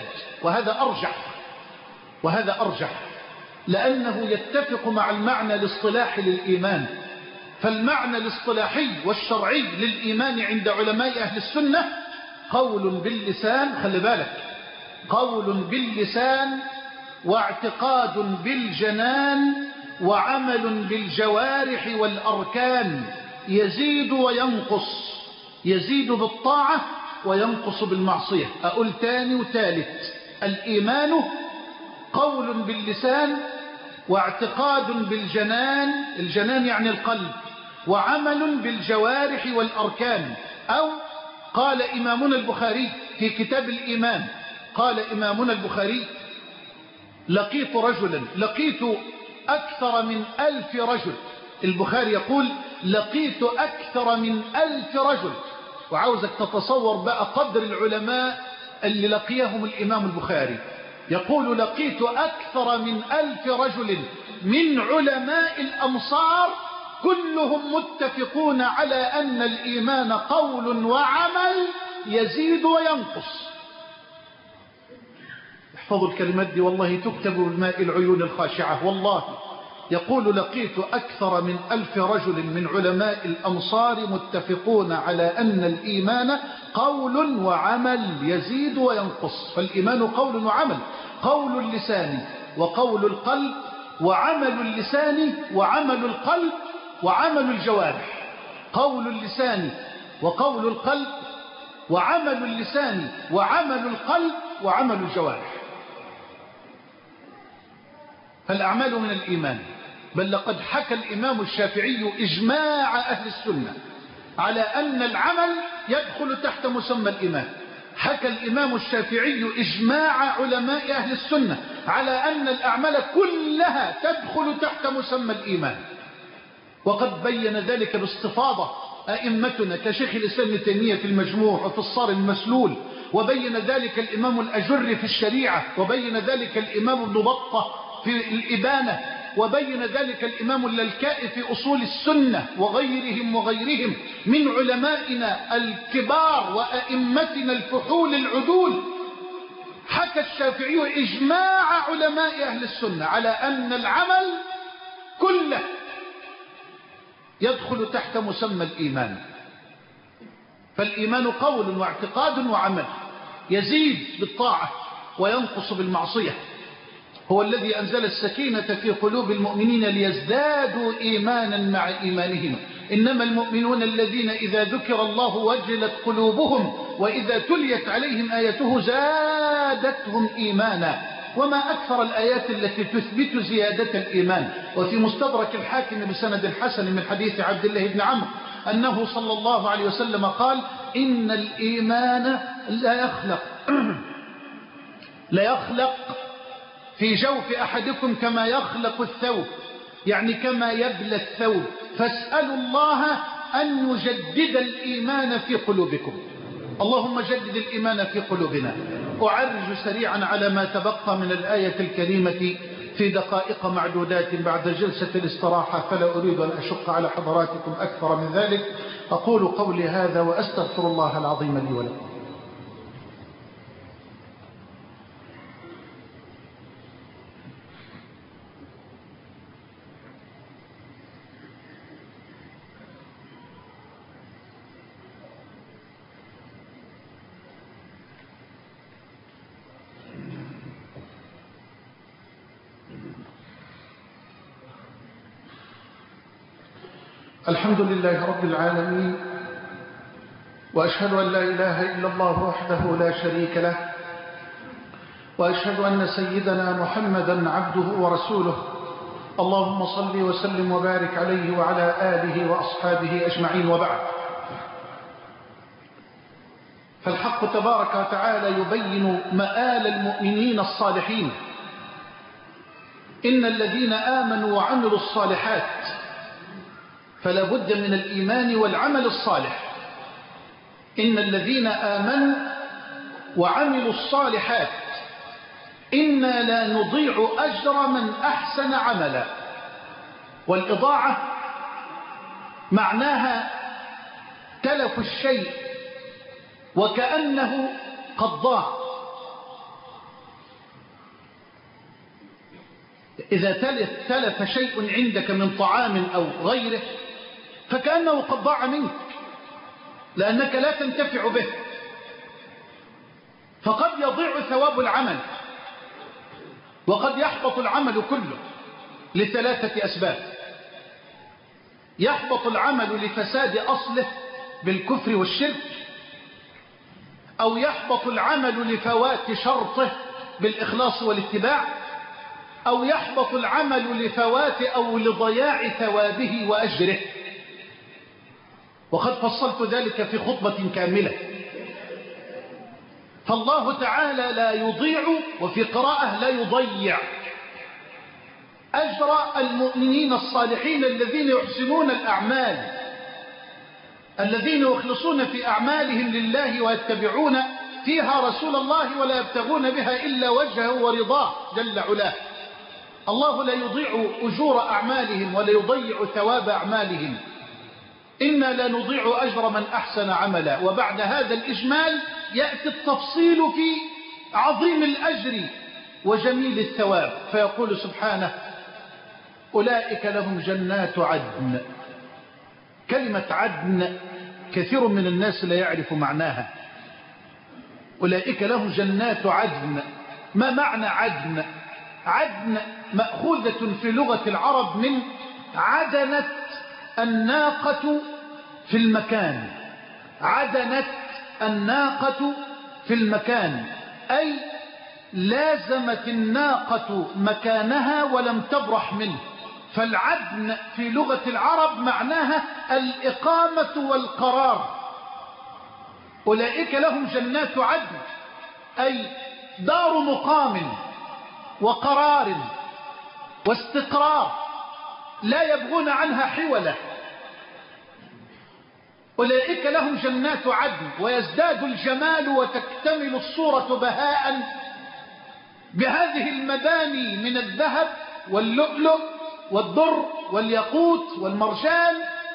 Speaker 1: وهذا أرجح لأنه يتفق مع المعنى الاصطلاحي للإيمان. فالمعنى الاصطلاحي والشرعي للإيمان عند علماء أهل السنة قول باللسان، خلي بالك، قول باللسان واعتقاد بالجنان وعمل بالجوارح والأركان، يزيد وينقص، يزيد بالطاعة وينقص بالمعصية. أقول تاني وثالث: الإيمان قول باللسان واعتقاد بالجنان، الجنان يعني القلب، وعمل بالجوارح والأركان. أو قال إمامنا البخاري في كتاب الإيمان، قال إمامنا البخاري لقيت أكثر من 1000 رجل. البخاري يقول لقيت أكثر من 1000 رجل، وعاوزك تتصور بقى قدر العلماء اللي لقيهم الإمام البخاري. يقول لقيت أكثر من 1000 رجل من علماء الأمصار كلهم متفقون على أن الإيمان قول وعمل يزيد وينقص. احفظوا الكلمات دي والله تكتب بماء العيون الخاشعة. والله يقول لقيت أكثر من 1000 رجل من علماء الأمصار متفقون على أن الإيمان قول وعمل يزيد وينقص. فالإيمان قول وعمل، قول اللسان وقول القلب، وعمل اللسان وعمل القلب وعمل الجوارح. قول اللسان وقول القلب وعمل اللسان وعمل القلب وعمل الجوارح. فالأعمال من الإيمان. بل لقد حكى الإمام الشافعي إجماع أهل السنة على أن العمل يدخل تحت مسمى الإيمان. حكى الإمام الشافعي إجماع علماء أهل السنة على أن الأعمال كلها تدخل تحت مسمى الإيمان. وقد بين ذلك باستفاضة أئمتنا كشيخ الإسلام ابن تيمية في المجموع وفي الصارم المسلول، وبين ذلك الإمام الأجر في الشريعة، وبين ذلك الإمام ابن بطة في الإبانة، وبين ذلك الإمام اللالكائي في أصول السنة، وغيرهم من علمائنا الكبار وأئمتنا الفحول العدول. حكى الشافعي إجماع علماء أهل السنة على أن العمل كله يدخل تحت مسمى الإيمان. فالإيمان قول واعتقاد وعمل، يزيد بالطاعة وينقص بالمعصية. هو الذي أنزل السكينة في قلوب المؤمنين ليزدادوا إيمانا مع إيمانهم. إنما المؤمنون الذين إذا ذكر الله وجلت قلوبهم وإذا تليت عليهم آياته زادتهم إيمانا. وما أكثر الآيات التي تثبت زيادة الإيمان. وفي مستدرك الحاكم بسند حسن من حديث عبد الله بن عمرو أنه صلى الله عليه وسلم قال: إن الإيمان لا يخلق في جوف أحدكم كما يخلق الثوب، يعني كما يبلى الثوب، فاسألوا الله أن يجدد الإيمان في قلوبكم. اللهم جدد الإيمان في قلوبنا. أعرج سريعا على ما تبقى من الآية الكريمة في دقائق معدودات بعد جلسة الاستراحة، فلا أريد أن أشق على حضراتكم أكثر من ذلك. أقول قولي هذا وأستغفر الله العظيم لي ولكم. الحمد لله رب العالمين، وأشهد أن لا إله إلا الله وحده لا شريك له، وأشهد أن سيدنا محمدا عبده ورسوله. اللهم صل وسلم وبارك عليه وعلى آله وأصحابه أجمعين، وبعد. فالحق تبارك وتعالى يبين مآل المؤمنين الصالحين. إن الذين آمنوا وعملوا الصالحات، فلا بد من الإيمان والعمل الصالح. إن الذين آمنوا وعملوا الصالحات إنا لا نضيع أجر من أحسن عملا. والإضاعة معناها تلف الشيء وكأنه قد ضاع. إذا تلف شيء عندك من طعام أو غيره فكأنه قد ضاع منك، لأنك لا تنتفع به. فقد يضيع ثواب العمل، وقد يحبط العمل كله لثلاثة أسباب. يحبط العمل لفساد أصله بالكفر والشرك، أو يحبط العمل لفوات شرطه بالإخلاص والاتباع، أو يحبط العمل لفوات أو لضياع ثوابه وأجره. وقد فصلت ذلك في خطبة كاملة. فالله تعالى لا يضيع، وفي قراءة لا يضيع، أجر المؤمنين الصالحين الذين يحسنون الأعمال، الذين يخلصون في أعمالهم لله ويتبعون فيها رسول الله ولا يبتغون بها إلا وجهه ورضاه جل علاه. الله لا يضيع أجور أعمالهم ولا يضيع ثواب أعمالهم. إنا لا نضيع أجر من أحسن عملا. وبعد هذا الإجمال يأتي التفصيل في عظيم الأجر وجميل الثواب، فيقول سبحانه: أولئك لهم جنات عدن. كلمة عدن كثير من الناس لا يعرف معناها. أولئك لهم جنات عدن. ما معنى عدن؟ عدن مأخوذة في لغة العرب من عدنت الناقة في المكان. عدنت الناقة في المكان، أي لازمت الناقة مكانها ولم تبرح منه. فالعدن في لغة العرب معناها الإقامة والقرار. أولئك لهم جنات عدن، أي دار مقام وقرار واستقرار لا يبغون عنها حولة. أولئك لهم جنات عدن. ويزداد الجمال وتكتمل الصورة بهاء بهذه المباني من الذهب واللؤلؤ والدر والياقوت والمرجان.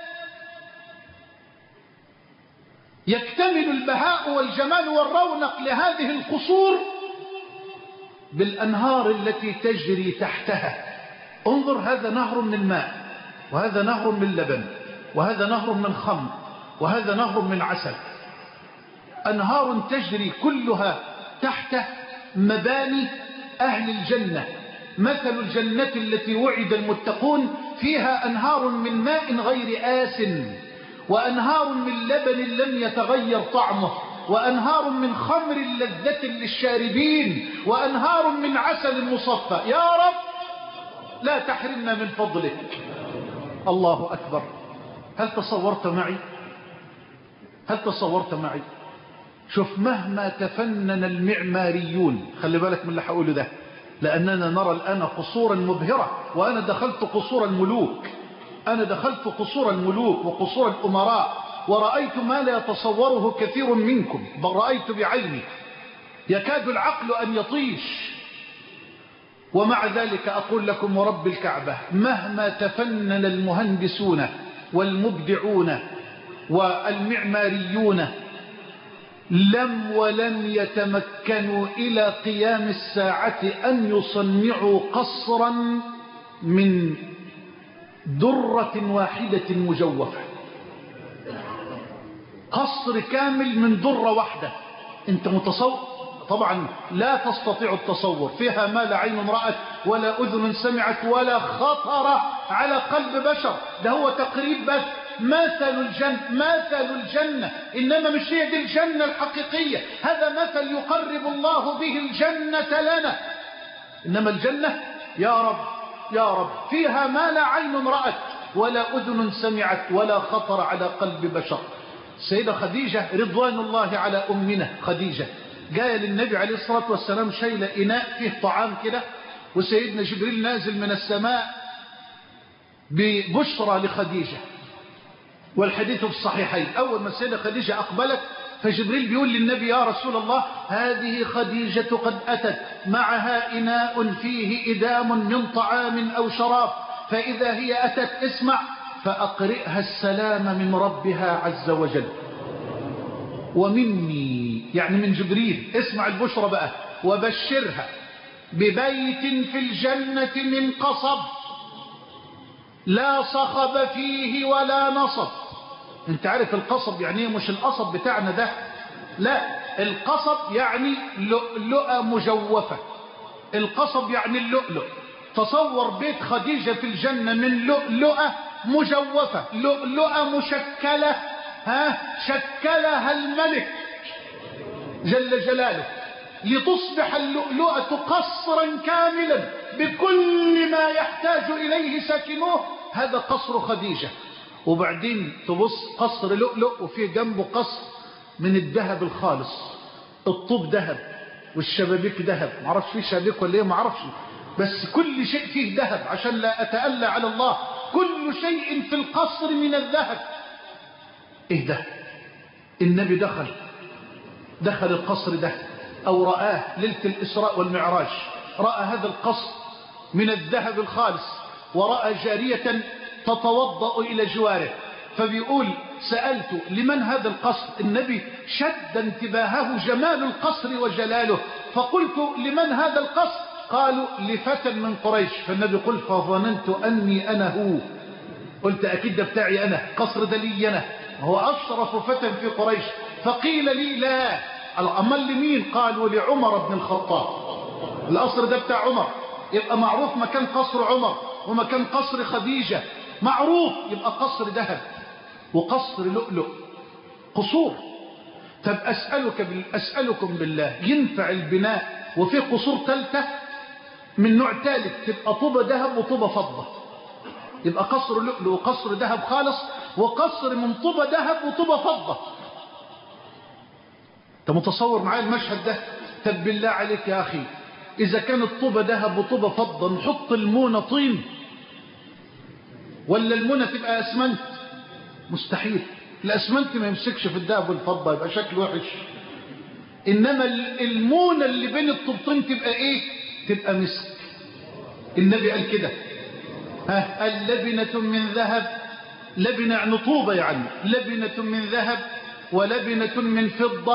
Speaker 1: يكتمل البهاء والجمال والرونق لهذه القصور بالأنهار التي تجري تحتها. انظر، هذا نهر من الماء، وهذا نهر من لبن، وهذا نهر من خمر، وهذا نهر من عسل. أنهار تجري كلها تحت مباني أهل الجنة. مثل الجنة التي وعد المتقون: فيها أنهار من ماء غير آسن، وأنهار من لبن لم يتغير طعمه، وأنهار من خمر لذة للشاربين، وأنهار من عسل مصفى. يا رب لا تحرمنا من فضلك. الله أكبر. هل تصورت معي؟ هل تصورت معي؟ شوف، مهما تفنن المعماريون، خلي بالك من اللي هقوله ده، لأننا نرى الآن قصورا مبهرة. وأنا دخلت قصور الملوك، أنا دخلت قصور الملوك وقصور الأمراء، ورأيت ما لا يتصوره كثير منكم، بل رأيت بعيني يكاد العقل أن يطيش. ومع ذلك أقول لكم ورب الكعبة، مهما تفنن المهندسون والمبدعون والمعماريون ولم يتمكنوا إلى قيام الساعة أن يصنعوا قصرا من درة واحدة مجوفة. قصر كامل من درة واحدة. انت متصور؟ طبعا لا تستطيع التصور. فيها ما لا عين رأت ولا أذن سمعت ولا خطر على قلب بشر. ده هو تقريب بس. مثل الجنة، إنما مش هي دي الجنة الحقيقية. هذا مثل يقرب الله به الجنة لنا. إنما الجنة يا رب يا رب فيها ما لا عين رأت ولا أذن سمعت ولا خطر على قلب بشر. السيدة خديجة رضوان الله على أمنا خديجة جاء للنبي عليه الصلاة والسلام شايلة إناء فيه طعام كده، وسيدنا جبريل نازل من السماء ببشرى لخديجة، والحديث في الصحيحين. أول ما السيدة خديجة أقبلت فجبريل بيقول للنبي: يا رسول الله، هذه خديجة قد أتت معها إناء فيه إدام من طعام أو شراب، فإذا هي أتت اسمع فأقرئها السلام من ربها عز وجل ومني، يعني من جبريل. اسمع البشرى بقى: وبشرها ببيت في الجنة من قصب لا صخب فيه ولا نصب. انت عارف القصب يعني ايه؟ مش القصب بتاعنا ده، لا، القصب يعني لؤلؤة مجوفة. القصب يعني اللؤلؤ. تصور بيت خديجة في الجنة من لؤلؤة مجوفة، لؤلؤة مشكلة، شكلها الملك جل جلاله لتصبح اللؤلؤة قصرا كاملا بكل ما يحتاج إليه ساكنوه. هذا قصر خديجة. وبعدين تبص قصر لؤلؤ وفيه جنبه قصر من الذهب الخالص. الطوب ذهب والشبابيك ذهب. معرفش فيه شبابيك ولا ايه، معرفش، بس كل شيء فيه ذهب عشان لا أتألى على الله. كل شيء في القصر من الذهب. ايه ده؟ النبي دخل القصر ده، أو رآه ليلة الإسراء والمعراج. رأى هذا القصر من الذهب الخالص، ورأى جارية تتوضأ إلى جواره، فبيقول سألت لمن هذا القصر؟ النبي شد انتباهه جمال القصر وجلاله، فقلت لمن هذا القصر؟ قالوا لفتى من قريش. فالنبي قل فظننت أني أنا هو، قلت أكيد ده بتاعي أنا، قصر ده لي أنا، هو أشرف فتى في قريش. فقيل لي لا، الأمل لمين؟ قالوا لعمر بن الخطاب، القصر ده بتاع عمر. يبقى معروف مكان قصر عمر ومكان قصر خديجة، معروف. يبقى قصر ذهب وقصر لؤلؤ، قصور. طب أسألكم بالله، ينفع البناء وفي قصور ثالثة من نوع ثالث تبقى طوبة ذهب وطوبة فضة؟ يبقى قصر لؤلؤ وقصر ذهب خالص وقصر من طوبة ذهب وطوبة فضة. انت متصور معايا المشهد ده؟ طب بالله عليك يا أخي، إذا كانت طوبة ذهب وطوبة فضة نحط المونة طين ولا المونة تبقى أسمنت؟ مستحيل، الأسمنت ما يمسكش في الذهب والفضة، يبقى شكل وحش. إنما المونة اللي بين الطوبتين تبقى إيه؟ تبقى مسك. النبي قال كده، اللبنة من ذهب، لبنة يعني طوبة، يعني لبنة من ذهب ولبنة من فضة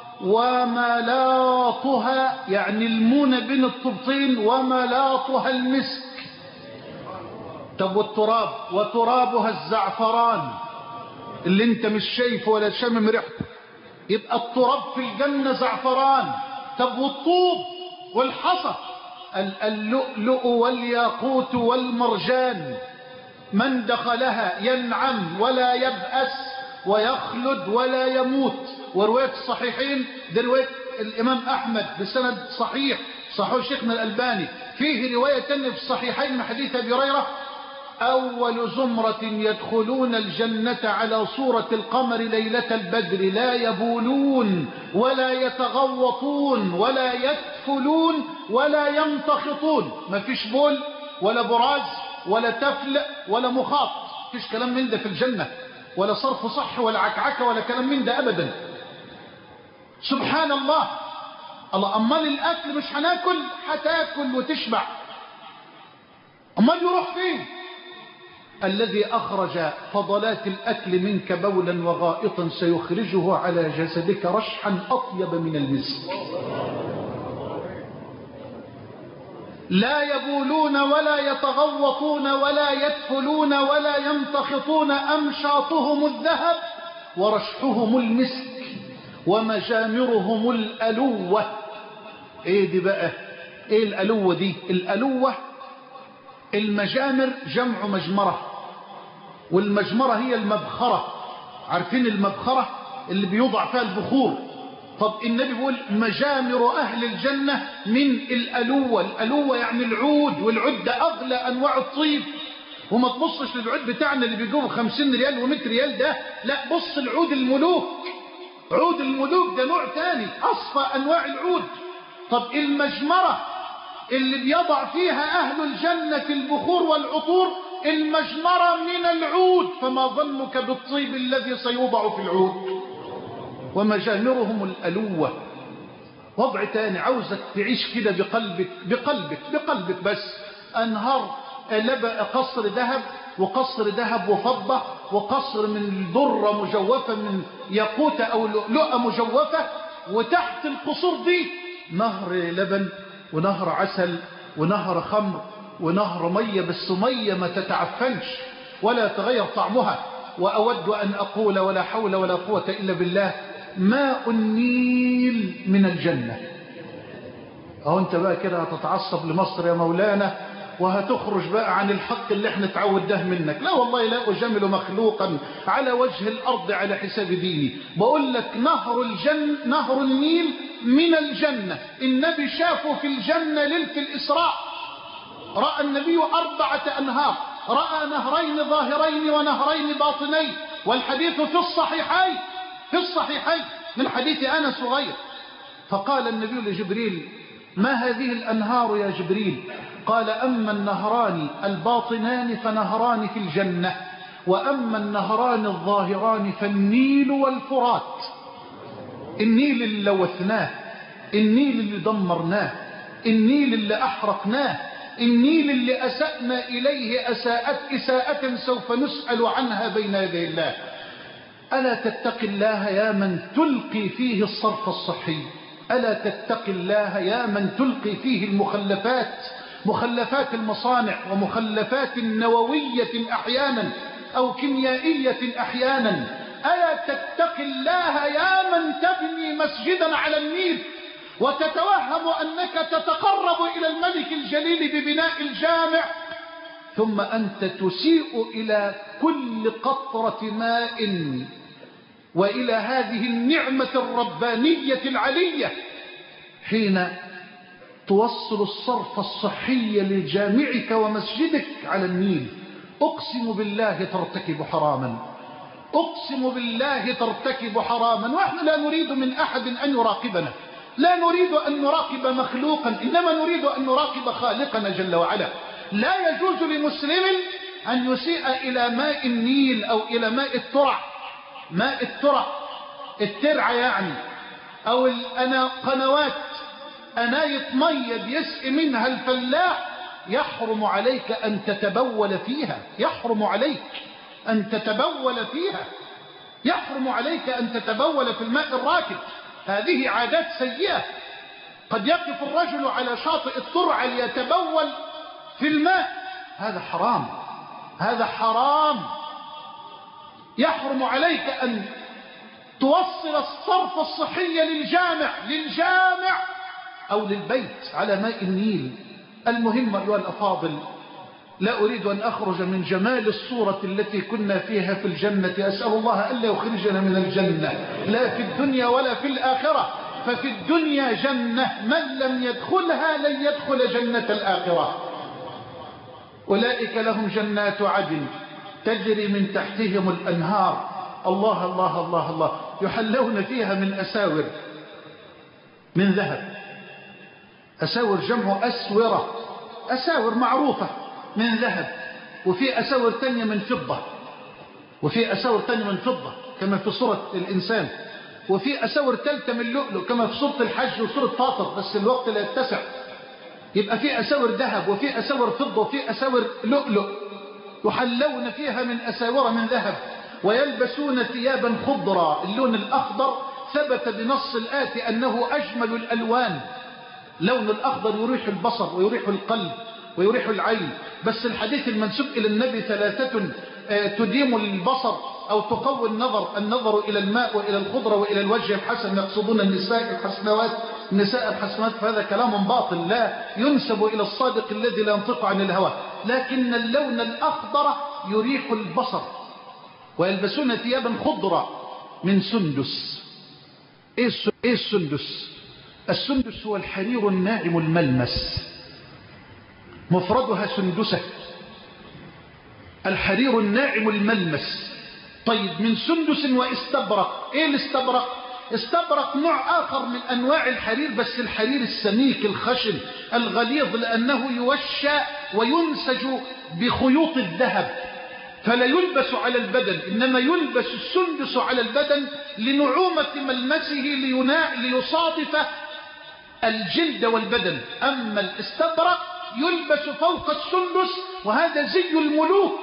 Speaker 1: وملاطها، يعني المونة بين الطوبتين وملاطها المسك. طب والتراب؟ وترابها الزعفران اللي انت مش شايفه ولا شامم ريحته، يبقى التراب في الجنة زعفران. طب والطوب والحصى؟ اللؤلؤ والياقوت والمرجان، من دخلها ينعم ولا يبأس ويخلد ولا يموت. ورواية الصحيحين دي رواية الإمام أحمد بسند صحيح، صحيح شيخنا الألباني. فيه رواية تانية في الصحيحين من حديث أبي هريرة، أول زمرة يدخلون الجنة على صورة القمر ليلة البدر، لا يبولون ولا يتغوطون ولا يتفلون ولا يمتخطون. ما فيش بول ولا براز ولا تفل ولا مخاط، فيش كلام من ده في الجنة، ولا صرف صح ولا عكعكة ولا كلام من ده أبدا. سبحان الله. الله، أمال الأكل مش هناكل؟ هتاكل وتشبع، أمال يروح فين؟ الذي أخرج فضلات الأكل منك بولا وغائطا سيخرجه على جسدك رشحا أطيب من المسك. لا يبولون ولا يتغوطون ولا يدفلون ولا يمتخطون، أمشاطهم الذهب ورشحهم المسك ومجامرهم الألوة. ايه دي بقى؟ ايه الألوة دي؟ الألوة المجامر جمع مجمرة، والمجمرة هي المبخرة. عارفين المبخرة اللي بيوضع فيها البخور؟ طب النبي بيقول مجامر أهل الجنة من الألوة. الألوة يعني العود، والعود ده أغلى أنواع الطيب. وما تبصش للعود بتاعنا اللي بيجوه 50 ريال و100 ريال ده، لا، بص العود الملوك. عود الملوك ده نوع تاني، أصفى أنواع العود. طب المجمرة اللي بيضع فيها أهل الجنة البخور والعطور، المجمرة من العود، فما ظنك بالطيب الذي سيوضع في العود؟ ومجامرهم الألوة. وضع تاني، عاوزك تعيش كده بقلبك بقلبك بقلبك بس. أنهار قصر ذهب وقصر ذهب وفضة وقصر من درة مجوفة من ياقوتة أو لؤلؤة مجوفة، وتحت القصور دي نهر لبن ونهر عسل ونهر خمر ونهر مية، بس مية ما تتعفنش ولا تغير طعمها. وأود أن أقول ولا حول ولا قوة إلا بالله، ماء النيل من الجنة. أو أنت بقى كده هتتعصب لمصر يا مولانا وهتخرج بقى عن الحق اللي احنا تعود ده منك. لا والله، لا أجمل مخلوقا على وجه الأرض على حساب ديني. بقول لك نهر النيل من الجنة. النبي شافه في الجنة ليلة الإسراء، رأى النبي 4 أنهار، رأى نهرين ظاهرين ونهرين باطنين، والحديث في الصحيحين من حديث أنس صغير. فقال النبي لجبريل: ما هذه الأنهار يا جبريل؟ قال: أما النهران الباطنان فنهران في الجنة، وأما النهران الظاهران فالنيل والفرات. النيل اللي لوثناه، النيل اللي دمرناه، النيل اللي أحرقناه، النيل اللي أسأنا إليه إساءة سوف نسأل عنها بين يدي الله. ألا تتقي الله يا من تلقي فيه الصرف الصحي؟ ألا تتقي الله يا من تلقي فيه المخلفات، مخلفات المصانع ومخلفات نووية أحيانا أو كيميائية أحيانا؟ ألا تتقي الله يا من تبني مسجدا على النيل وتتوهم أنك تتقرب إلى الملك الجليل ببناء الجامع، ثم أنت تسيء إلى كل قطرة ماء وإلى هذه النعمة الربانية العلية حين توصل الصرف الصحي لجامعك ومسجدك على النيل. أقسم بالله ترتكب حراما، أقسم بالله ترتكب حراما. ونحن لا نريد من أحد أن يراقبنا، لا نريد أن نراقب مخلوقا، إنما نريد أن نراقب خالقنا جل وعلا. لا يجوز لمسلم أن يسيء إلى ماء النيل أو إلى ماء الترع، ماء الترع الترعة يعني، أو قنوات أناية مية بيسقي منها الفلاح. يحرم عليك أن تتبول فيها، يحرم عليك أن تتبول فيها، يحرم عليك أن تتبول في الماء الراكد. هذه عادات سيئة. قد يقف الرجل على شاطئ الترعة ليتبول في الماء، هذا حرام، هذا حرام. يحرم عليك أن توصل الصرف الصحي للجامع أو للبيت على ماء النيل. المهم أيها الأفاضل، لا أريد أن أخرج من جمال الصورة التي كنا فيها في الجنة. أسأل الله ألا يخرجنا من الجنة لا في الدنيا ولا في الآخرة، ففي الدنيا جنة من لم يدخلها لن يدخل جنة الآخرة. أولئك لهم جنات عدن تجري من تحتهم الأنهار. الله الله الله الله. يحلون فيها من أساور من ذهب، أساور جمع أسورة، أساور معروفة من ذهب، وفي أساور تانية من فضة، وفي أساور تانية من فضة كما في صورة الإنسان، وفي أساور ثالثة من لؤلؤ كما في صورة الحج وصورة فاطر، بس الوقت لا يتسع. يبقى في أساور ذهب وفي أساور فضة وفي أساور لؤلؤ. يحلون فيها من أساور من ذهب ويلبسون ثيابا خضرا. اللون الأخضر ثبت بنص الآتي أنه أجمل الألوان. لون الأخضر يريح البصر ويريح القلب ويريح العين. بس الحديث المنسوب إلى النبي ثلاثة تديم البصر أو تقوي النظر إلى الماء وإلى الخضرة وإلى الوجه الحسن. يقصدون النساء الحسنوات، النساء الحسنات، فهذا كلام باطل لا ينسب إلى الصادق الذي لا ينطق عن الهوى. لكن اللون الأخضر يريح البصر. ويلبسون ثيابا خضرا من سندس. إيه السندس؟ السندس هو الحرير الناعم الملمس، مفردها سندسة، الحرير الناعم الملمس. طيب، من سندس واستبرق. ايه الاستبرق؟ استبرق نوع آخر من أنواع الحرير، بس الحرير السميك الخشن الغليظ، لأنه يوشى وينسج بخيوط الذهب، فلا يلبس على البدن، إنما يلبس السندس على البدن لنعومة ملمسه ليصادف الجلد والبدن. أما الاستبرق يلبس فوق السندس، وهذا زي الملوك.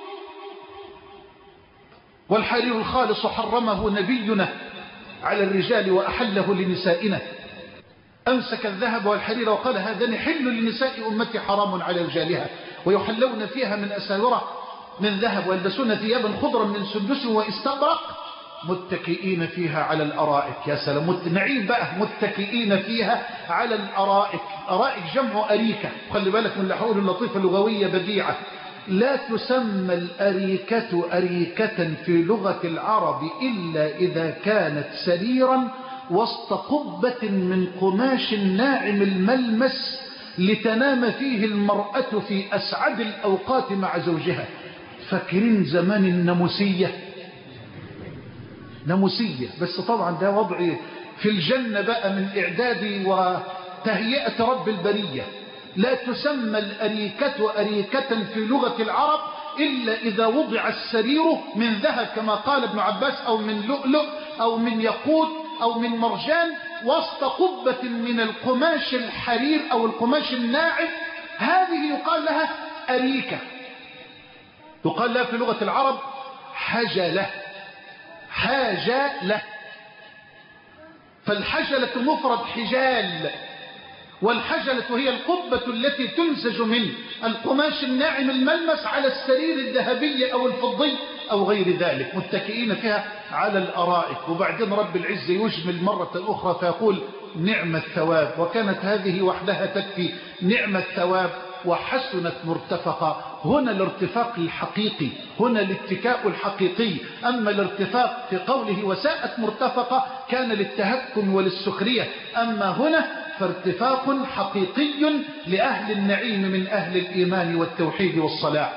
Speaker 1: والحرير الخالص حرمه نبينا على الرجال وأحله لنسائنا. أمسك الذهب والحرير وقال هذان حل لنساء أمتي حرام على رجالها. ويحلون فيها من أساور من ذهب ويلبسون ثيابا خضرا من سندس واستبرق متكئين فيها على الأرائك. يا سلام، نعيم بقى، متكئين فيها على الأرائك. أرائك جمع أريكة. خلي بالك من الحقول اللطيفة اللغوية بديعة. لا تسمى الأريكة أريكة في لغة العرب إلا إذا كانت سريرا وسط قبة من قماش ناعم الملمس لتنام فيه المرأة في أسعد الأوقات مع زوجها. فاكرين زمان الناموسية؟ ناموسية، بس طبعا ده وضع في الجنة بقى من إعداد وتهيئة رب البرية. لا تسمى الأريكة أريكة في لغة العرب إلا إذا وضع السرير من ذهب كما قال ابن عباس، أو من لؤلؤ أو من ياقوت أو من مرجان، وسط قبة من القماش الحرير أو القماش الناعم هذه يقال لها أريكة، يقال لها في لغة العرب حجلة، حاجلة. فالحجلة مفرد حجال، والحجلة هي القبة التي تنسج من القماش الناعم الملمس على السرير الذهبي أو الفضي أو غير ذلك، متكئين فيها على الأرائك. وبعدين رب العزة يجمل مرة أخرى فيقول نعم الثواب، وكانت هذه وحدها تكفي نعم الثواب وحسنت مرتفقة. هنا الارتفاق الحقيقي، هنا الاتكاء الحقيقي. أما الارتفاق في قوله وساءت مرتفقة كان للتهكم وللسخرية، أما هنا فارتفاق حقيقي لأهل النعيم من أهل الإيمان والتوحيد والصلاح.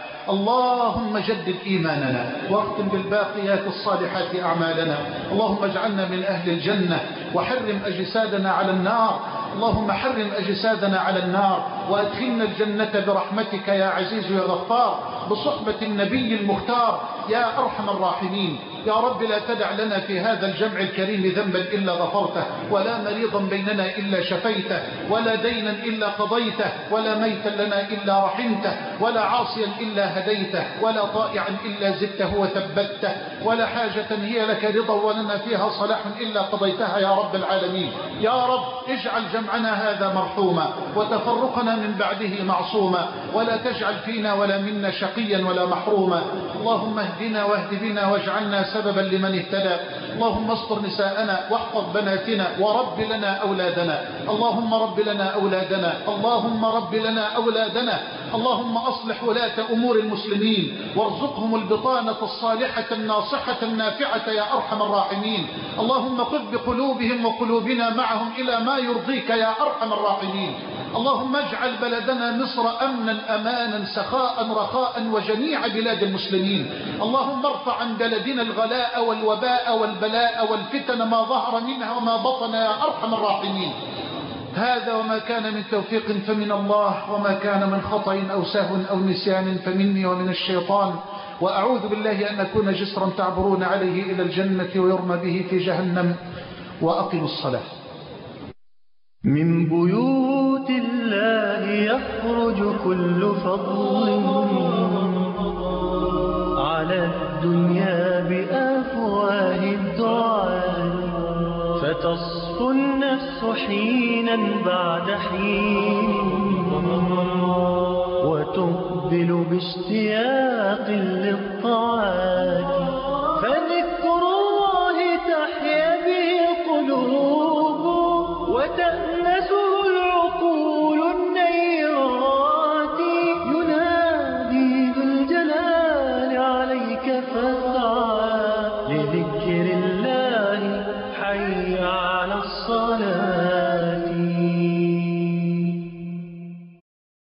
Speaker 1: اللهم جدد إيماننا واختم بالباقيات الصالحات أعمالنا. اللهم اجعلنا من أهل الجنة وحرم أجسادنا على النار. اللهم حرم أجسادنا على النار وأدخلنا الجنة برحمتك يا عزيز يا غفار، بصحبة النبي المختار يا أرحم الراحمين. يا رب لا تدع لنا في هذا الجمع الكريم ذنبا إلا غفرته، ولا مريضا بيننا إلا شفيته، ولا دينا إلا قضيته، ولا ميتا لنا إلا رحمته، ولا عاصيا إلا هديته، ولا طائعا إلا زدته وثبته، ولا حاجة هي لك رضا ولنا فيها صلاح إلا قضيتها يا رب العالمين. يا رب اجعل جمعنا هذا مرحوما وتفرقنا من بعده معصوما، ولا تجعل فينا ولا منا شقيا ولا محروما. اللهم اهدنا واهد بنا واجعلنا سببا لمن اهتدى. اللهم استر نساءنا واحفظ بناتنا ورب لنا أولادنا. اللهم رب لنا أولادنا، اللهم رب لنا أولادنا. اللهم أصلح ولاة أمور المسلمين وارزقهم البطانة الصالحة الناصحة النافعة يا أرحم الراحمين. اللهم خذ بقلوبهم وقلوبنا معهم إلى ما يرضيك يا أرحم الراحمين. اللهم اجعل بلدنا مصر أمنا أمانا سخاء رخاء وجميع بلاد المسلمين. اللهم ارفع عن بلدنا الغلاء والوباء والبلاء والفتن ما ظهر منها وما بطن يا أرحم الراحمين. هذا وما كان من توفيق فمن الله، وما كان من خطأ أو سهو أو نسيان فمني ومن الشيطان. وأعوذ بالله أن أكون جسرا تعبرون عليه إلى الجنة ويرمى به في جهنم. وأقم الصلاة.
Speaker 2: من بيوت الله يخرج كل فضل على الدنيا بأفواه الدعاء، فتصفو النفس حينا بعد حين وتقبل باشتياق للطاعات.